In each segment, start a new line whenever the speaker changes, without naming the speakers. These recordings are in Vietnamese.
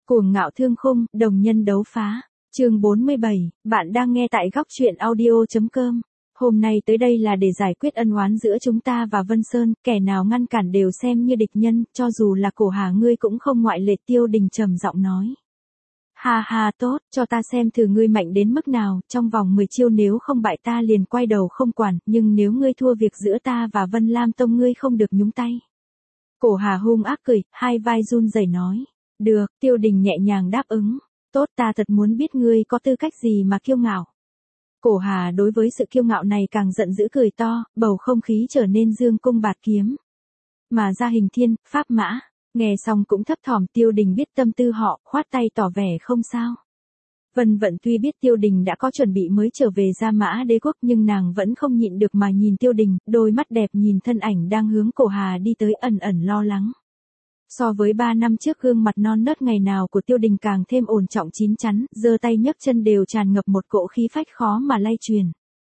Cuồng ngạo thương khung, đồng nhân đấu phá. Chương 47, bạn đang nghe tại góc truyện audio.com. Hôm nay tới đây là để giải quyết ân oán giữa chúng ta và Vân Sơn, kẻ nào ngăn cản đều xem như địch nhân, cho dù là Cổ Hà ngươi cũng không ngoại lệ. Tiêu Đình trầm giọng nói. Ha ha, tốt, cho ta xem thử ngươi mạnh đến mức nào, trong vòng 10 chiêu nếu không bại ta liền quay đầu không quản, nhưng nếu ngươi thua việc giữa ta và Vân Lam Tông ngươi không được nhúng tay. Cổ Hà hung ác cười, hai vai run rẩy nói. Được, Tiêu Đình nhẹ nhàng đáp ứng. Tốt, ta thật muốn biết ngươi có tư cách gì mà kiêu ngạo. Cổ Hà đối với sự kiêu ngạo này càng giận dữ cười to, bầu không khí trở nên dương cung bạt kiếm. Mà ra hình thiên, pháp mã, nghe xong cũng thấp thỏm. Tiêu Đình biết tâm tư họ, khoát tay tỏ vẻ không sao. Vân Vận tuy biết Tiêu Đình đã có chuẩn bị mới trở về Gia Mã Đế quốc nhưng nàng vẫn không nhịn được mà nhìn Tiêu Đình, đôi mắt đẹp nhìn thân ảnh đang hướng Cổ Hà đi tới ẩn ẩn lo lắng. So với 3 năm trước gương mặt non nớt ngày nào của Tiêu Đình càng thêm ổn trọng chín chắn, giơ tay nhấc chân đều tràn ngập một cỗ khí phách khó mà lay truyền.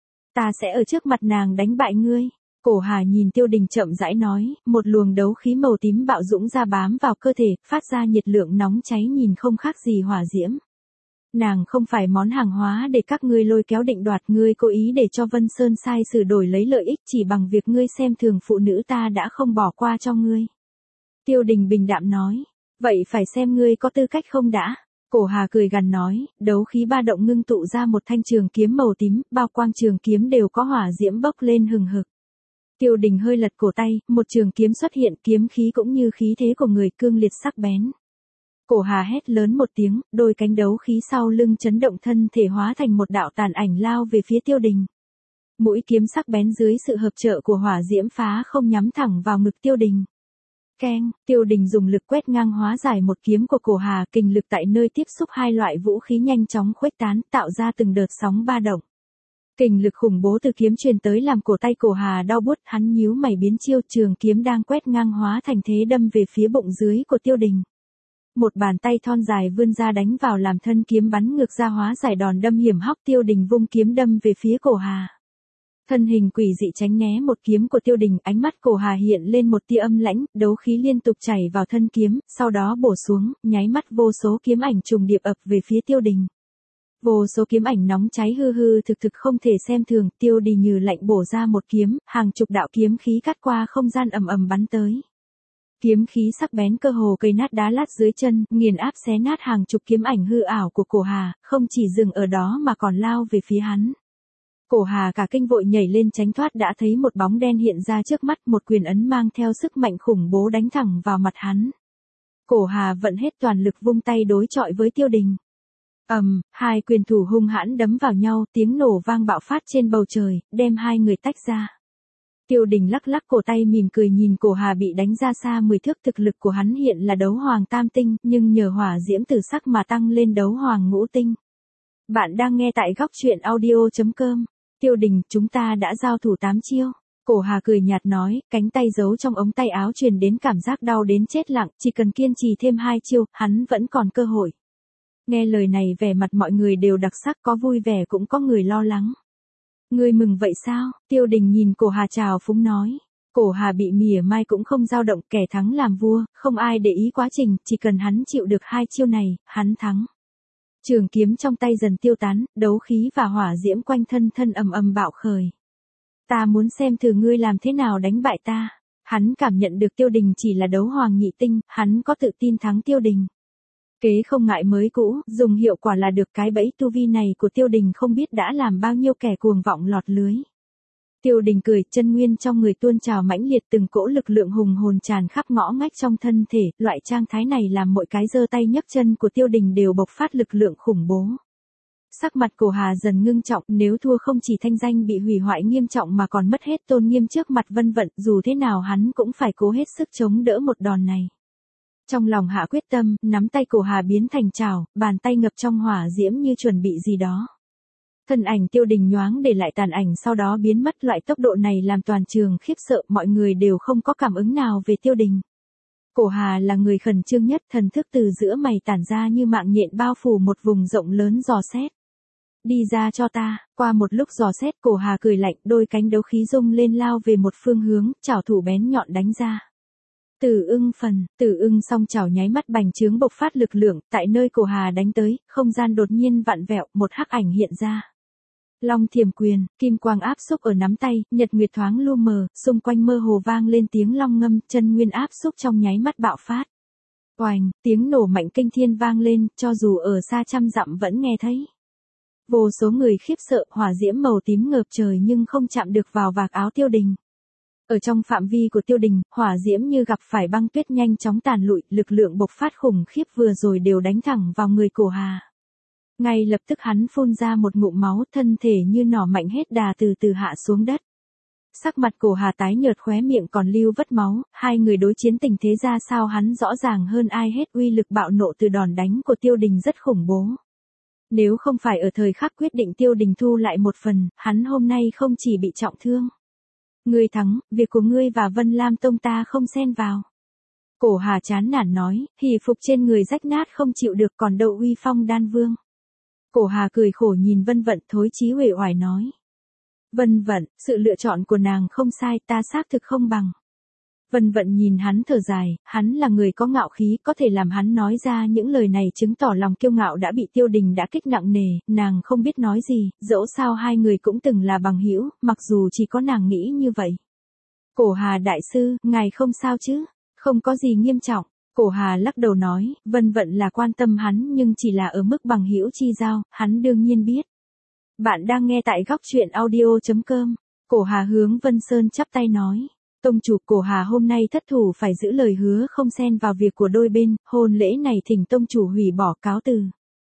Ta sẽ ở trước mặt nàng đánh bại ngươi. Cổ Hà nhìn Tiêu Đình chậm rãi nói, một luồng đấu khí màu tím bạo dũng ra bám vào cơ thể, phát ra nhiệt lượng nóng cháy nhìn không khác gì hỏa diễm. Nàng không phải món hàng hóa để các ngươi lôi kéo định đoạt, ngươi cố ý để cho Vân Sơn sai sử đổi lấy lợi ích chỉ bằng việc ngươi xem thường phụ nữ ta đã không bỏ qua cho ngươi. Tiêu Đình bình đạm nói, vậy phải xem ngươi có tư cách không đã. Cổ Hà cười gằn nói, đấu khí ba động ngưng tụ ra một thanh trường kiếm màu tím, bao quang trường kiếm đều có hỏa diễm bốc lên hừng hực. Tiêu Đình hơi lật cổ tay, một trường kiếm xuất hiện, kiếm khí cũng như khí thế của người cương liệt sắc bén. Cổ Hà hét lớn một tiếng, đôi cánh đấu khí sau lưng chấn động, thân thể hóa thành một đạo tàn ảnh lao về phía Tiêu Đình. Mũi kiếm sắc bén dưới sự hợp trợ của hỏa diễm phá không nhắm thẳng vào ngực Tiêu Đình. Keng, Tiêu Đình dùng lực quét ngang hóa giải một kiếm của Cổ Hà, kình lực tại nơi tiếp xúc hai loại vũ khí nhanh chóng khuếch tán, tạo ra từng đợt sóng ba động. Kình lực khủng bố từ kiếm truyền tới làm cổ tay Cổ Hà đau buốt, hắn nhíu mày biến chiêu, trường kiếm đang quét ngang hóa thành thế đâm về phía bụng dưới của Tiêu Đình. Một bàn tay thon dài vươn ra đánh vào làm thân kiếm bắn ngược ra hóa giải đòn đâm hiểm hóc. Tiêu Đình vung kiếm đâm về phía Cổ Hà. Thân hình quỷ dị tránh né một kiếm của Tiêu Đình, ánh mắt Cổ Hà hiện lên một tia âm lãnh, đấu khí liên tục chảy vào thân kiếm, sau đó bổ xuống, nháy mắt vô số kiếm ảnh trùng điệp ập về phía Tiêu Đình. Vô số kiếm ảnh nóng cháy hư hư thực thực không thể xem thường, Tiêu Đình như lạnh bổ ra một kiếm, hàng chục đạo kiếm khí cắt qua không gian ầm ầm bắn tới. Kiếm khí sắc bén cơ hồ cây nát đá lát dưới chân, nghiền áp xé nát hàng chục kiếm ảnh hư ảo của Cổ Hà, không chỉ dừng ở đó mà còn lao về phía hắn. Cổ Hà cả kinh vội nhảy lên tránh thoát, đã thấy một bóng đen hiện ra trước mắt, một quyền ấn mang theo sức mạnh khủng bố đánh thẳng vào mặt hắn. Cổ Hà vận hết toàn lực vung tay đối chọi với Tiêu Đình. Hai quyền thủ hung hãn đấm vào nhau, tiếng nổ vang bạo phát trên bầu trời, đem hai người tách ra. Tiêu Đình lắc lắc cổ tay mỉm cười nhìn Cổ Hà bị đánh ra xa 10 thước, thực lực của hắn hiện là đấu hoàng tam tinh, nhưng nhờ hỏa diễm tử sắc mà tăng lên đấu hoàng ngũ tinh. Bạn đang nghe tại góc truyện audio.com. Tiêu Đình, chúng ta đã giao thủ 8 chiêu. Cổ Hà cười nhạt nói, cánh tay giấu trong ống tay áo truyền đến cảm giác đau đến chết lặng, chỉ cần kiên trì thêm 2 chiêu, hắn vẫn còn cơ hội. Nghe lời này vẻ mặt mọi người đều đặc sắc, có vui vẻ cũng có người lo lắng. Ngươi mừng vậy sao? Tiêu Đình nhìn Cổ Hà trào phúng nói. Cổ Hà bị mỉa mai cũng không dao động, kẻ thắng làm vua, không ai để ý quá trình, chỉ cần hắn chịu được 2 chiêu này, hắn thắng. Trường kiếm trong tay dần tiêu tán, đấu khí và hỏa diễm quanh thân ầm ầm bạo khởi. Ta muốn xem thử ngươi làm thế nào đánh bại ta. Hắn cảm nhận được Tiêu Đình chỉ là đấu hoàng nhị tinh, hắn có tự tin thắng Tiêu Đình. Kế không ngại mới cũ, dùng hiệu quả là được. Cái bẫy tu vi này của Tiêu Đình không biết đã làm bao nhiêu kẻ cuồng vọng lọt lưới. Tiêu Đình cười, chân nguyên trong người tuôn trào mãnh liệt, từng cỗ lực lượng hùng hồn tràn khắp ngõ ngách trong thân thể, loại trạng thái này làm mỗi cái giơ tay nhấc chân của Tiêu Đình đều bộc phát lực lượng khủng bố. Sắc mặt Cổ Hà dần ngưng trọng, nếu thua không chỉ thanh danh bị hủy hoại nghiêm trọng mà còn mất hết tôn nghiêm trước mặt Vân Vận, dù thế nào hắn cũng phải cố hết sức chống đỡ một đòn này. Trong lòng hạ quyết tâm, nắm tay Cổ Hà biến thành chảo, bàn tay ngập trong hỏa diễm như chuẩn bị gì đó. Thân ảnh Tiêu Đình nhoáng để lại tàn ảnh sau đó biến mất, loại tốc độ này làm toàn trường khiếp sợ, mọi người đều không có cảm ứng nào về Tiêu Đình. Cổ Hà là người khẩn trương nhất, thần thức từ giữa mày tản ra như mạng nhện bao phủ một vùng rộng lớn dò xét. Đi ra cho ta. Qua một lúc dò xét, Cổ Hà cười lạnh, đôi cánh đấu khí rung lên lao về một phương hướng, chảo thủ bén nhọn đánh ra. Tử ưng phần, tử ưng song chảo nháy mắt bành trướng bộc phát lực lượng, tại nơi cổ hà đánh tới, không gian đột nhiên vặn vẹo, một hắc ảnh hiện ra. Long thiểm quyền, kim quang áp xúc ở nắm tay, nhật nguyệt thoáng lu mờ, xung quanh mơ hồ vang lên tiếng long ngâm, chân nguyên áp xúc trong nháy mắt bạo phát. Oành, tiếng nổ mạnh kinh thiên vang lên, cho dù ở xa trăm dặm vẫn nghe thấy. Vô số người khiếp sợ, hỏa diễm màu tím ngợp trời nhưng không chạm được vào vạt áo Tiêu Đình. Ở trong phạm vi của Tiêu Đình, hỏa diễm như gặp phải băng tuyết nhanh chóng tàn lụi, lực lượng bộc phát khủng khiếp vừa rồi đều đánh thẳng vào người cổ hà. Ngay lập tức hắn phun ra một ngụm máu, thân thể như nỏ mạnh hết đà từ từ hạ xuống đất. Sắc mặt cổ hà tái nhợt, khóe miệng còn lưu vết máu, hai người đối chiến tình thế ra sao hắn rõ ràng hơn ai hết, uy lực bạo nộ từ đòn đánh của Tiêu Đình rất khủng bố. Nếu không phải ở thời khắc quyết định Tiêu Đình thu lại một phần, hắn hôm nay không chỉ bị trọng thương. Ngươi thắng, việc của ngươi và Vân Lam Tông ta không xen vào. Cổ hà chán nản nói, hỉ phục trên người rách nát không chịu được còn đâu uy phong đan vương. Cổ hà cười khổ nhìn Vân Vận, thối chí uể oải nói. Vân Vận, sự lựa chọn của nàng không sai, ta xác thực không bằng. Vân Vận nhìn hắn thở dài, hắn là người có ngạo khí, có thể làm hắn nói ra những lời này chứng tỏ lòng kiêu ngạo đã bị Tiêu Đình đã kích nặng nề, nàng không biết nói gì, dẫu sao hai người cũng từng là bằng hữu, mặc dù chỉ có nàng nghĩ như vậy. Cổ hà đại sư, ngài không sao chứ? Không có gì nghiêm trọng. Cổ hà lắc đầu nói, Vân Vận là quan tâm hắn nhưng chỉ là ở mức bằng hữu chi giao, hắn đương nhiên biết. Bạn đang nghe tại góc truyện audio.com. Cổ hà hướng Vân Sơn chắp tay nói. Tông chủ, cổ hà hôm nay thất thủ phải giữ lời hứa không xen vào việc của đôi bên, hôn lễ này thỉnh tông chủ hủy bỏ, cáo từ.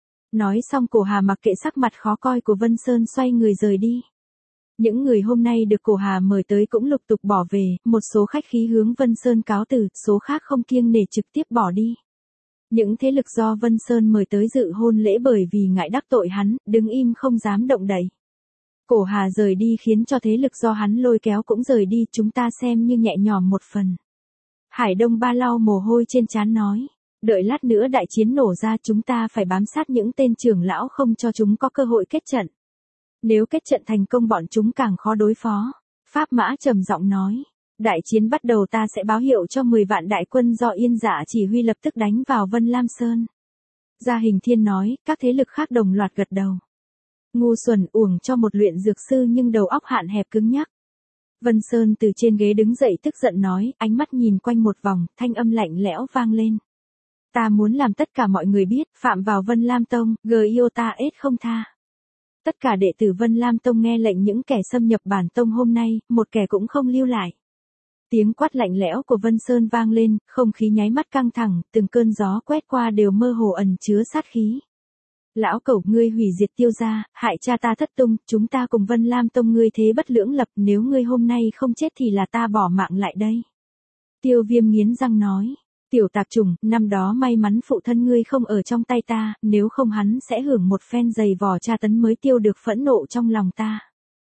Nói xong cổ hà mặc kệ sắc mặt khó coi của Vân Sơn xoay người rời đi. Những người hôm nay được cổ hà mời tới cũng lục tục bỏ về, một số khách khí hướng Vân Sơn cáo từ, số khác không kiêng nể trực tiếp bỏ đi. Những thế lực do Vân Sơn mời tới dự hôn lễ bởi vì ngại đắc tội hắn, đứng im không dám động đậy. Cổ hà rời đi khiến cho thế lực do hắn lôi kéo cũng rời đi, chúng ta xem như nhẹ nhõm một phần. Hải Đông Ba lau mồ hôi trên trán nói, đợi lát nữa đại chiến nổ ra chúng ta phải bám sát những tên trưởng lão không cho chúng có cơ hội kết trận. Nếu kết trận thành công bọn chúng càng khó đối phó. Pháp Mã trầm giọng nói, đại chiến bắt đầu ta sẽ báo hiệu cho 10 vạn đại quân do Yên Dạ chỉ huy lập tức đánh vào Vân Lam Sơn. Gia Hình Thiên nói, các thế lực khác đồng loạt gật đầu. Ngu xuẩn, uổng cho một luyện dược sư nhưng đầu óc hạn hẹp cứng nhắc. Vân Sơn từ trên ghế đứng dậy tức giận nói, ánh mắt nhìn quanh một vòng, thanh âm lạnh lẽo vang lên. Ta muốn làm tất cả mọi người biết, phạm vào Vân Lam Tông, Giota ết không tha. Tất cả đệ tử Vân Lam Tông nghe lệnh, những kẻ xâm nhập bản tông hôm nay, một kẻ cũng không lưu lại. Tiếng quát lạnh lẽo của Vân Sơn vang lên, không khí nháy mắt căng thẳng, từng cơn gió quét qua đều mơ hồ ẩn chứa sát khí. Lão cẩu, ngươi hủy diệt Tiêu gia, hại cha ta thất tung, chúng ta cùng Vân Lam Tông ngươi thế bất lưỡng lập, nếu ngươi hôm nay không chết thì là ta bỏ mạng lại đây. Tiêu Viêm nghiến răng nói, tiểu tạp chủng, năm đó may mắn phụ thân ngươi không ở trong tay ta, nếu không hắn sẽ hưởng một phen dày vò tra tấn mới tiêu được phẫn nộ trong lòng ta.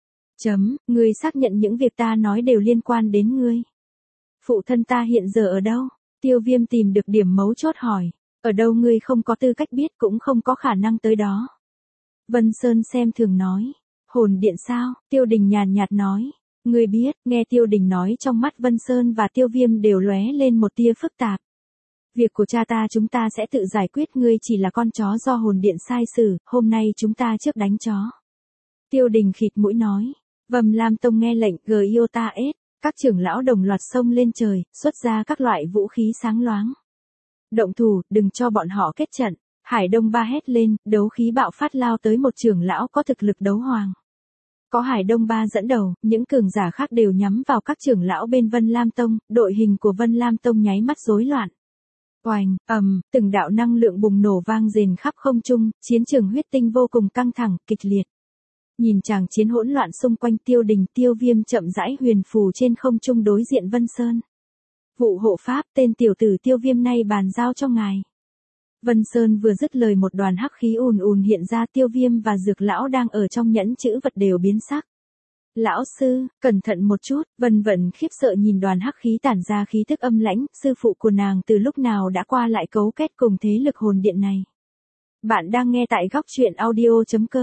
Ngươi xác nhận những việc ta nói đều liên quan đến ngươi. Phụ thân ta hiện giờ ở đâu? Tiêu Viêm tìm được điểm mấu chốt hỏi. Ở đâu ngươi không có tư cách biết cũng không có khả năng tới đó. Vân Sơn xem thường nói. Hồn điện sao? Tiêu Đình nhàn nhạt nói. Ngươi biết, nghe Tiêu Đình nói trong mắt Vân Sơn và Tiêu Viêm đều lóe lên một tia phức tạp. Việc của cha ta chúng ta sẽ tự giải quyết, ngươi chỉ là con chó do hồn điện sai xử, hôm nay chúng ta trước đánh chó. Tiêu Đình khịt mũi nói. Vân Lam Tông nghe lệnh, Giota ết. Các trưởng lão đồng loạt xông lên trời, xuất ra các loại vũ khí sáng loáng. Động thủ, đừng cho bọn họ kết trận. Hải Đông Ba hét lên, đấu khí bạo phát lao tới một trưởng lão có thực lực đấu hoàng. Có Hải Đông Ba dẫn đầu, những cường giả khác đều nhắm vào các trưởng lão bên Vân Lam Tông, đội hình của Vân Lam Tông nháy mắt rối loạn. Oành, từng đạo năng lượng bùng nổ vang rền khắp không trung, chiến trường huyết tinh vô cùng căng thẳng, kịch liệt. Nhìn chàng chiến hỗn loạn xung quanh, Tiêu Đình, Tiêu Viêm chậm rãi huyền phù trên không trung đối diện Vân Sơn. Vụ hộ pháp, tên tiểu tử Tiêu Viêm nay bàn giao cho ngài. Vân Sơn vừa dứt lời một đoàn hắc khí ùn ùn hiện ra, Tiêu Viêm và Dược lão đang ở trong nhẫn chữ vật đều biến sắc. Lão sư, cẩn thận một chút. Vân Vận khiếp sợ nhìn đoàn hắc khí tản ra khí tức âm lãnh, sư phụ của nàng từ lúc nào đã qua lại cấu kết cùng thế lực hồn điện này. Bạn đang nghe tại góc truyện audio.com.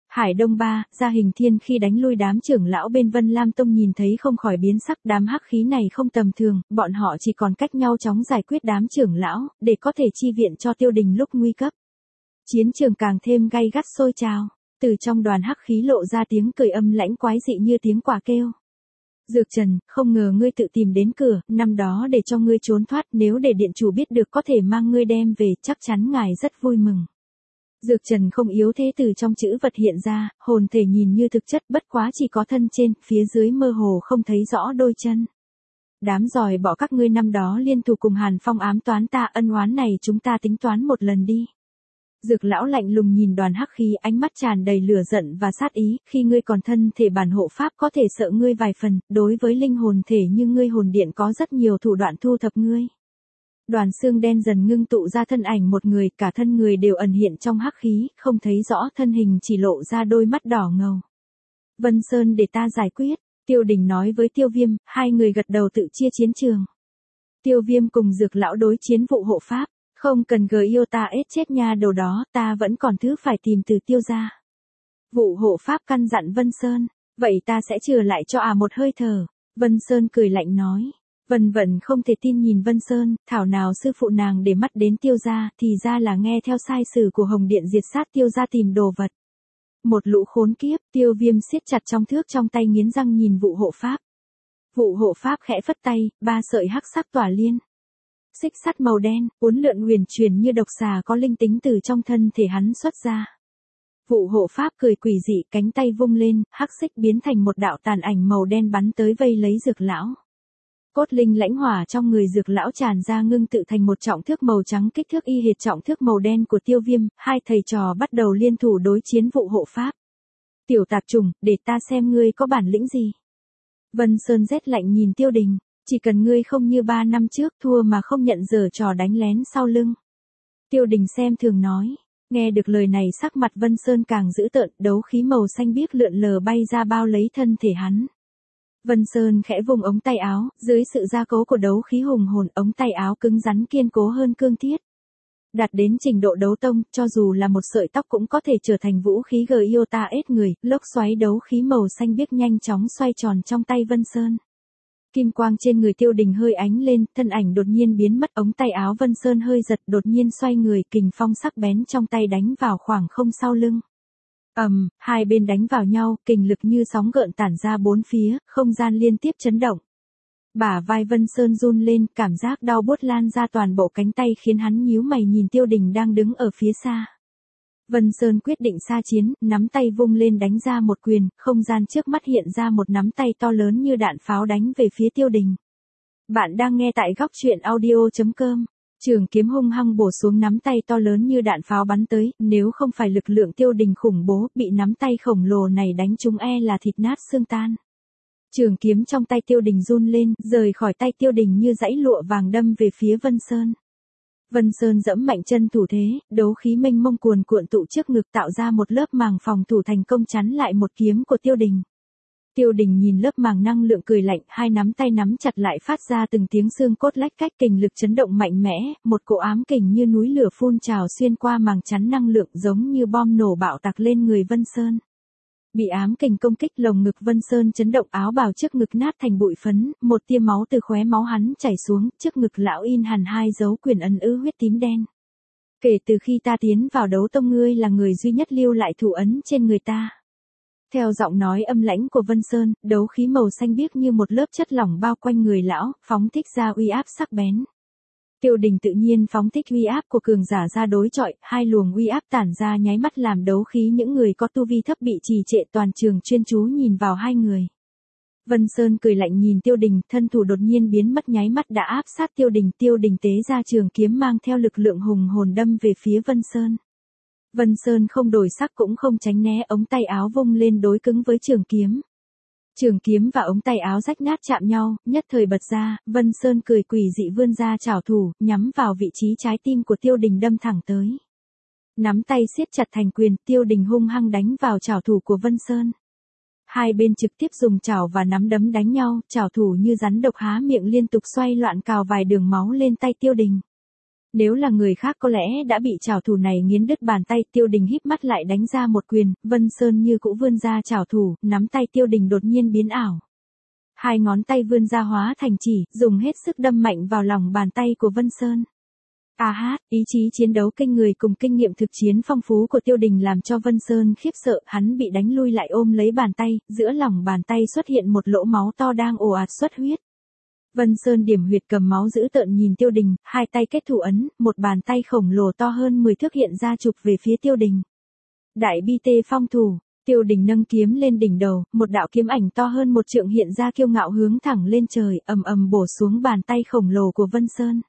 Hải Đông Ba, Gia Hình Thiên khi đánh lui đám trưởng lão bên Vân Lam Tông nhìn thấy không khỏi biến sắc, đám hắc khí này không tầm thường, bọn họ chỉ còn cách nhau chóng giải quyết đám trưởng lão, để có thể chi viện cho Tiêu Đình lúc nguy cấp. Chiến trường càng thêm gay gắt sôi trào, từ trong đoàn hắc khí lộ ra tiếng cười âm lãnh quái dị như tiếng quả kêu. Dược Trần, không ngờ ngươi tự tìm đến cửa, năm đó để cho ngươi trốn thoát, nếu để điện chủ biết được có thể mang ngươi đem về, chắc chắn ngài rất vui mừng. Dược Trần không yếu thế từ trong chữ vật hiện ra, hồn thể nhìn như thực chất bất quá chỉ có thân trên, phía dưới mơ hồ không thấy rõ đôi chân. Đám giỏi bỏ các ngươi năm đó liên thủ cùng Hàn Phong ám toán ta, ân oán này chúng ta tính toán một lần đi. Dược lão lạnh lùng nhìn đoàn hắc khí, ánh mắt tràn đầy lửa giận và sát ý, khi ngươi còn thân thể bản hộ pháp có thể sợ ngươi vài phần, đối với linh hồn thể như ngươi hồn điện có rất nhiều thủ đoạn thu thập ngươi. Đoàn xương đen dần ngưng tụ ra thân ảnh một người, cả thân người đều ẩn hiện trong hắc khí, không thấy rõ thân hình, chỉ lộ ra đôi mắt đỏ ngầu. Vân Sơn để ta giải quyết, Tiêu Đình nói với Tiêu Viêm, hai người gật đầu tự chia chiến trường. Tiêu Viêm cùng Dược lão đối chiến vụ hộ pháp, không cần gờ yêu ta ết chết nha đầu đó, ta vẫn còn thứ phải tìm từ Tiêu gia. Vụ hộ pháp căn dặn Vân Sơn, vậy ta sẽ trừ lại cho một hơi thở. Vân Sơn cười lạnh nói. Vân Vận không thể tin nhìn Vân Sơn, thảo nào sư phụ nàng để mắt đến Tiêu gia, thì ra là nghe theo sai sử của Hồng Điện diệt sát Tiêu gia tìm đồ vật. Một lũ khốn kiếp, Tiêu Viêm siết chặt trong thước trong tay nghiến răng nhìn vụ hộ pháp. Vụ hộ pháp khẽ phất tay, ba sợi hắc sắc tỏa liên. Xích sắt màu đen, uốn lượn huyền truyền như độc xà có linh tính từ trong thân thể hắn xuất ra. Vụ hộ pháp cười quỷ dị, cánh tay vung lên, hắc xích biến thành một đạo tàn ảnh màu đen bắn tới vây lấy Dược lão. Cốt linh lãnh hỏa trong người Dược lão tràn ra ngưng tự thành một trọng thước màu trắng kích thước y hệt trọng thước màu đen của Tiêu Viêm, hai thầy trò bắt đầu liên thủ đối chiến vụ hộ pháp. Tiểu tạp trùng, để ta xem ngươi có bản lĩnh gì. Vân Sơn rét lạnh nhìn Tiêu Đình, chỉ cần ngươi không như 3 năm trước thua mà không nhận giở trò đánh lén sau lưng. Tiêu Đình xem thường nói, nghe được lời này sắc mặt Vân Sơn càng dữ tợn, đấu khí màu xanh biếc lượn lờ bay ra bao lấy thân thể hắn. Vân Sơn khẽ vùng ống tay áo, dưới sự gia cố của đấu khí hùng hồn, ống tay áo cứng rắn kiên cố hơn cương thiết. Đạt đến trình độ đấu tông, cho dù là một sợi tóc cũng có thể trở thành vũ khí Iota ết người, lốc xoáy đấu khí màu xanh biếc nhanh chóng xoay tròn trong tay Vân Sơn. Kim quang trên người Tiêu Đình hơi ánh lên, thân ảnh đột nhiên biến mất, ống tay áo Vân Sơn hơi giật, đột nhiên xoay người, kình phong sắc bén trong tay đánh vào khoảng không sau lưng. Hai bên đánh vào nhau, kình lực như sóng gợn tản ra bốn phía, không gian liên tiếp chấn động. Bả vai Vân Sơn run lên, cảm giác đau buốt lan ra toàn bộ cánh tay khiến hắn nhíu mày nhìn Tiêu Đình đang đứng ở phía xa. Vân Sơn quyết định xa chiến, nắm tay vung lên đánh ra một quyền, không gian trước mắt hiện ra một nắm tay to lớn như đạn pháo đánh về phía Tiêu Đình. Bạn đang nghe tại góc truyện audio.com. Trường kiếm hung hăng bổ xuống, nắm tay to lớn như đạn pháo bắn tới, nếu không phải lực lượng Tiêu Đình khủng bố, bị nắm tay khổng lồ này đánh trúng là thịt nát xương tan. Trường kiếm trong tay Tiêu Đình run lên, rời khỏi tay Tiêu Đình như dãy lụa vàng đâm về phía Vân Sơn. Vân Sơn giẫm mạnh chân thủ thế, đấu khí mênh mông cuồn cuộn tụ trước ngực tạo ra một lớp màng phòng thủ thành công chắn lại một kiếm của Tiêu Đình. Tiêu Đình nhìn lớp màng năng lượng cười lạnh, hai nắm tay nắm chặt lại phát ra từng tiếng xương cốt lách cách, kình lực chấn động mạnh mẽ, một cỗ ám kình như núi lửa phun trào xuyên qua màng chắn năng lượng giống như bom nổ bạo tạc lên người Vân Sơn. Bị ám kình công kích, lồng ngực Vân Sơn chấn động, áo bào trước ngực nát thành bụi phấn, một tia máu từ khóe máu hắn chảy xuống, trước ngực lão in hẳn hai dấu quyền ấn huyết tím đen. Kể từ khi ta tiến vào đấu tông, ngươi là người duy nhất lưu lại thủ ấn trên người ta. Theo giọng nói âm lãnh của Vân Sơn, đấu khí màu xanh biếc như một lớp chất lỏng bao quanh người lão, phóng thích ra uy áp sắc bén. Tiêu Đình tự nhiên phóng thích uy áp của cường giả ra đối chọi, hai luồng uy áp tản ra nháy mắt làm đấu khí những người có tu vi thấp bị trì trệ, toàn trường chuyên chú nhìn vào hai người. Vân Sơn cười lạnh nhìn Tiêu Đình, thân thủ đột nhiên biến mất, nháy mắt đã áp sát Tiêu Đình. Tiêu Đình tế ra trường kiếm mang theo lực lượng hùng hồn đâm về phía Vân Sơn. Vân Sơn không đổi sắc cũng không tránh né, ống tay áo vung lên đối cứng với trường kiếm. Trường kiếm và ống tay áo rách nát chạm nhau, nhất thời bật ra, Vân Sơn cười quỷ dị vươn ra chảo thủ, nhắm vào vị trí trái tim của Tiêu Đình đâm thẳng tới. Nắm tay siết chặt thành quyền, Tiêu Đình hung hăng đánh vào chảo thủ của Vân Sơn. Hai bên trực tiếp dùng chảo và nắm đấm đánh nhau, chảo thủ như rắn độc há miệng liên tục xoay loạn cào vài đường máu lên tay Tiêu Đình. Nếu là người khác có lẽ đã bị trảo thủ này nghiến đứt bàn tay. Tiêu Đình híp mắt lại đánh ra một quyền, Vân Sơn như cũ vươn ra trảo thủ, nắm tay Tiêu Đình đột nhiên biến ảo. Hai ngón tay vươn ra hóa thành chỉ, dùng hết sức đâm mạnh vào lòng bàn tay của Vân Sơn. Ý chí chiến đấu kinh người cùng kinh nghiệm thực chiến phong phú của Tiêu Đình làm cho Vân Sơn khiếp sợ, hắn bị đánh lui lại ôm lấy bàn tay, giữa lòng bàn tay xuất hiện một lỗ máu to đang ồ ạt xuất huyết. Vân Sơn điểm huyệt cầm máu dữ tợn nhìn Tiêu Đình, hai tay kết thủ ấn, một bàn tay khổng lồ to hơn 10 thước hiện ra chụp về phía Tiêu Đình. Đại bi tê phong thủ, Tiêu Đình nâng kiếm lên đỉnh đầu, một đạo kiếm ảnh to hơn 1 trượng hiện ra kiêu ngạo hướng thẳng lên trời, ầm ầm bổ xuống bàn tay khổng lồ của Vân Sơn.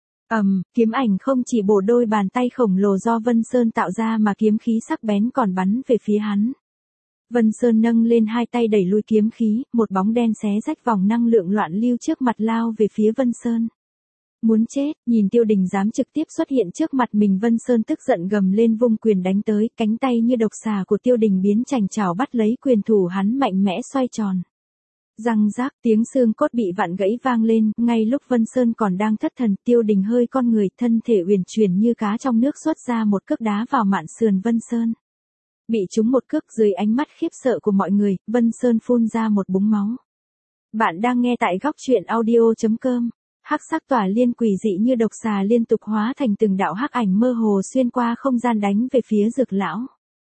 Kiếm ảnh không chỉ bổ đôi bàn tay khổng lồ do Vân Sơn tạo ra mà kiếm khí sắc bén còn bắn về phía hắn. Vân Sơn nâng lên hai tay đẩy lui kiếm khí, một bóng đen xé rách vòng năng lượng loạn lưu trước mặt lao về phía Vân Sơn. Muốn chết, nhìn Tiêu Đình dám trực tiếp xuất hiện trước mặt mình, Vân Sơn tức giận gầm lên vung quyền đánh tới, cánh tay như độc xà của Tiêu Đình biến chành chảo bắt lấy quyền thủ hắn mạnh mẽ xoay tròn. Răng rác, tiếng xương cốt bị vặn gãy vang lên, ngay lúc Vân Sơn còn đang thất thần, Tiêu Đình hơi con người, thân thể uyển chuyển như cá trong nước xuất ra một cước đá vào mạn sườn Vân Sơn. Bị trúng một cước, dưới ánh mắt khiếp sợ của mọi người, Vân Sơn phun ra một búng máu. Bạn đang nghe tại góc truyện audio.com. Hắc sắc tỏa liên quỷ dị như độc xà liên tục hóa thành từng đạo hắc ảnh mơ hồ xuyên qua không gian đánh về phía Dược lão.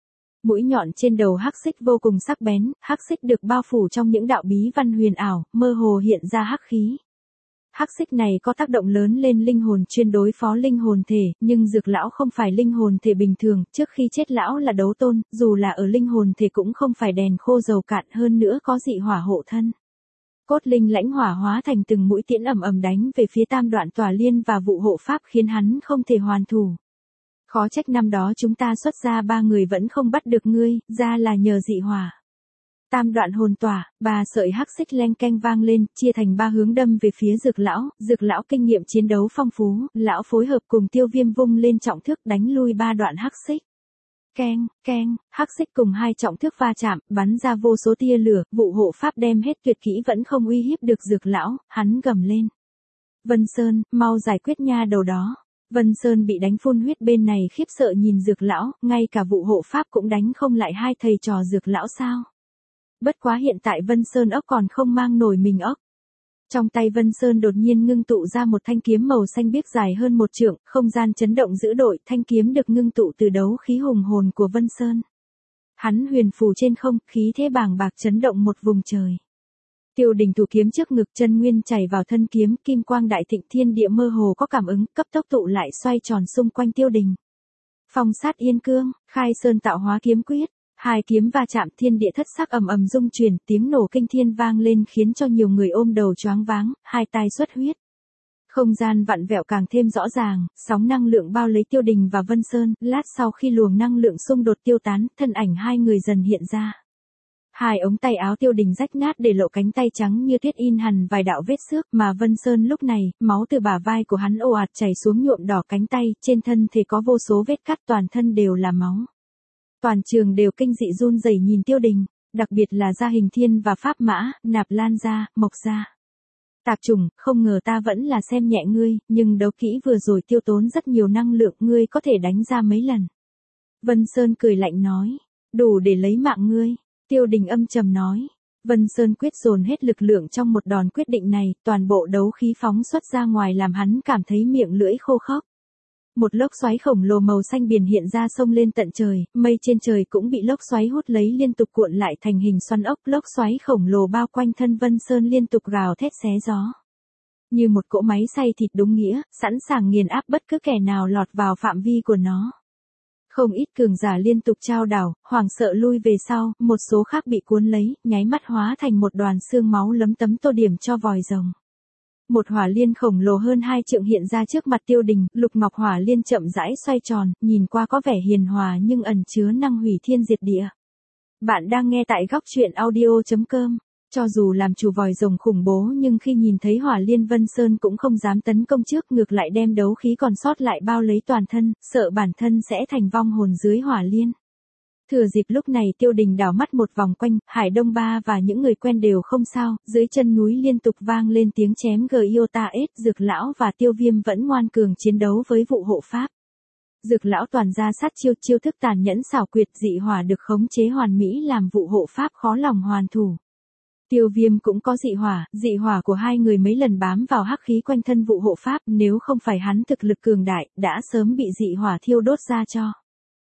Mũi nhọn trên đầu hắc xích vô cùng sắc bén, hắc xích được bao phủ trong những đạo bí văn huyền ảo, mơ hồ hiện ra hắc khí. Hắc xích này có tác động lớn lên linh hồn, chuyên đối phó linh hồn thể, nhưng Dược lão không phải linh hồn thể bình thường, trước khi chết lão là đấu tôn, dù là ở linh hồn thể cũng không phải đèn khô dầu cạn, hơn nữa có dị hỏa hộ thân. Cốt linh lãnh hỏa hóa thành từng mũi tiễn ầm ầm đánh về phía tam đoạn tỏa liên và vụ hộ pháp khiến hắn không thể hoàn thủ. Khó trách năm đó chúng ta xuất ra 3 người vẫn không bắt được ngươi, ra là nhờ dị hỏa. Tam đoạn hồn tỏa, 3 sợi hắc xích leng keng vang lên, chia thành 3 hướng đâm về phía Dược lão kinh nghiệm chiến đấu phong phú, lão phối hợp cùng Tiêu Viêm vung lên trọng thước đánh lui 3 đoạn hắc xích. Keng, keng, hắc xích cùng 2 trọng thước va chạm, bắn ra vô số tia lửa, vụ hộ pháp đem hết tuyệt kỹ vẫn không uy hiếp được Dược lão, hắn gầm lên. Vân Sơn, mau giải quyết nha đầu đó. Vân Sơn bị đánh phun huyết, bên này khiếp sợ nhìn Dược lão, ngay cả vụ hộ pháp cũng đánh không lại hai thầy trò Dược lão sao. Bất quá hiện tại Vân Sơn ốc còn không mang nổi mình ốc. Trong tay Vân Sơn đột nhiên ngưng tụ ra một thanh kiếm màu xanh biếc dài hơn 1 trượng, không gian chấn động dữ dội, thanh kiếm được ngưng tụ từ đấu khí hùng hồn của Vân Sơn. Hắn huyền phù trên không, khí thế bàng bạc chấn động một vùng trời. Tiêu Đình thủ kiếm trước ngực, chân nguyên chảy vào thân kiếm, kim quang đại thịnh, thiên địa mơ hồ có cảm ứng, cấp tốc tụ lại xoay tròn xung quanh Tiêu Đình. Phong sát yên cương, khai sơn tạo hóa kiếm quyết. Hai kiếm va chạm, thiên địa thất sắc ầm ầm rung chuyển, tiếng nổ kinh thiên vang lên khiến cho nhiều người ôm đầu choáng váng, hai tai xuất huyết. Không gian vặn vẹo càng thêm rõ ràng, sóng năng lượng bao lấy Tiêu Đình và Vân Sơn, lát sau khi luồng năng lượng xung đột tiêu tán, thân ảnh hai người dần hiện ra. Hai ống tay áo Tiêu Đình rách nát để lộ cánh tay trắng như tuyết in hằn vài đạo vết xước, mà Vân Sơn lúc này, máu từ bả vai của hắn ồ ạt chảy xuống nhuộm đỏ cánh tay, trên thân thể có vô số vết cắt, toàn thân đều là máu. Toàn trường đều kinh dị run rẩy nhìn Tiêu Đình, đặc biệt là Gia Hình Thiên và Pháp Mã, Nạp Lan gia, Mộc gia. Tạp chủng, không ngờ ta vẫn là xem nhẹ ngươi, nhưng đấu kỹ vừa rồi tiêu tốn rất nhiều năng lượng, ngươi có thể đánh ra mấy lần. Vân Sơn cười lạnh nói, đủ để lấy mạng ngươi. Tiêu Đình âm trầm nói. Vân Sơn quyết dồn hết lực lượng trong một đòn quyết định này, toàn bộ đấu khí phóng xuất ra ngoài làm hắn cảm thấy miệng lưỡi khô khốc. Một lốc xoáy khổng lồ màu xanh biển hiện ra xông lên tận trời, mây trên trời cũng bị lốc xoáy hút lấy liên tục cuộn lại thành hình xoắn ốc, lốc xoáy khổng lồ bao quanh thân Vân Sơn liên tục gào thét xé gió. Như một cỗ máy xay thịt đúng nghĩa, sẵn sàng nghiền áp bất cứ kẻ nào lọt vào phạm vi của nó. Không ít cường giả liên tục chao đảo, hoảng sợ lui về sau, một số khác bị cuốn lấy, nháy mắt hóa thành một đoàn xương máu lấm tấm tô điểm cho vòi rồng. Một hỏa liên khổng lồ hơn 2 trượng hiện ra trước mặt Tiêu Đình, lục ngọc hỏa liên chậm rãi xoay tròn, nhìn qua có vẻ hiền hòa nhưng ẩn chứa năng hủy thiên diệt địa. Bạn đang nghe tại góc truyện audio.com. Cho dù làm chủ vòi rồng khủng bố nhưng khi nhìn thấy hỏa liên, Vân Sơn cũng không dám tấn công trước, ngược lại đem đấu khí còn sót lại bao lấy toàn thân, sợ bản thân sẽ thành vong hồn dưới hỏa liên. Thừa dịp lúc này Tiêu Đình đảo mắt một vòng quanh, Hải Đông Ba và những người quen đều không sao, dưới chân núi liên tục vang lên tiếng chém Giota S, Dược lão và Tiêu Viêm vẫn ngoan cường chiến đấu với vụ hộ pháp. Dược lão toàn ra sát chiêu thức tàn nhẫn xảo quyệt, dị hỏa được khống chế hoàn mỹ làm vụ hộ pháp khó lòng hoàn thủ. Tiêu Viêm cũng có dị hỏa của hai người mấy lần bám vào hắc khí quanh thân vụ hộ pháp, nếu không phải hắn thực lực cường đại, đã sớm bị dị hỏa thiêu đốt ra cho.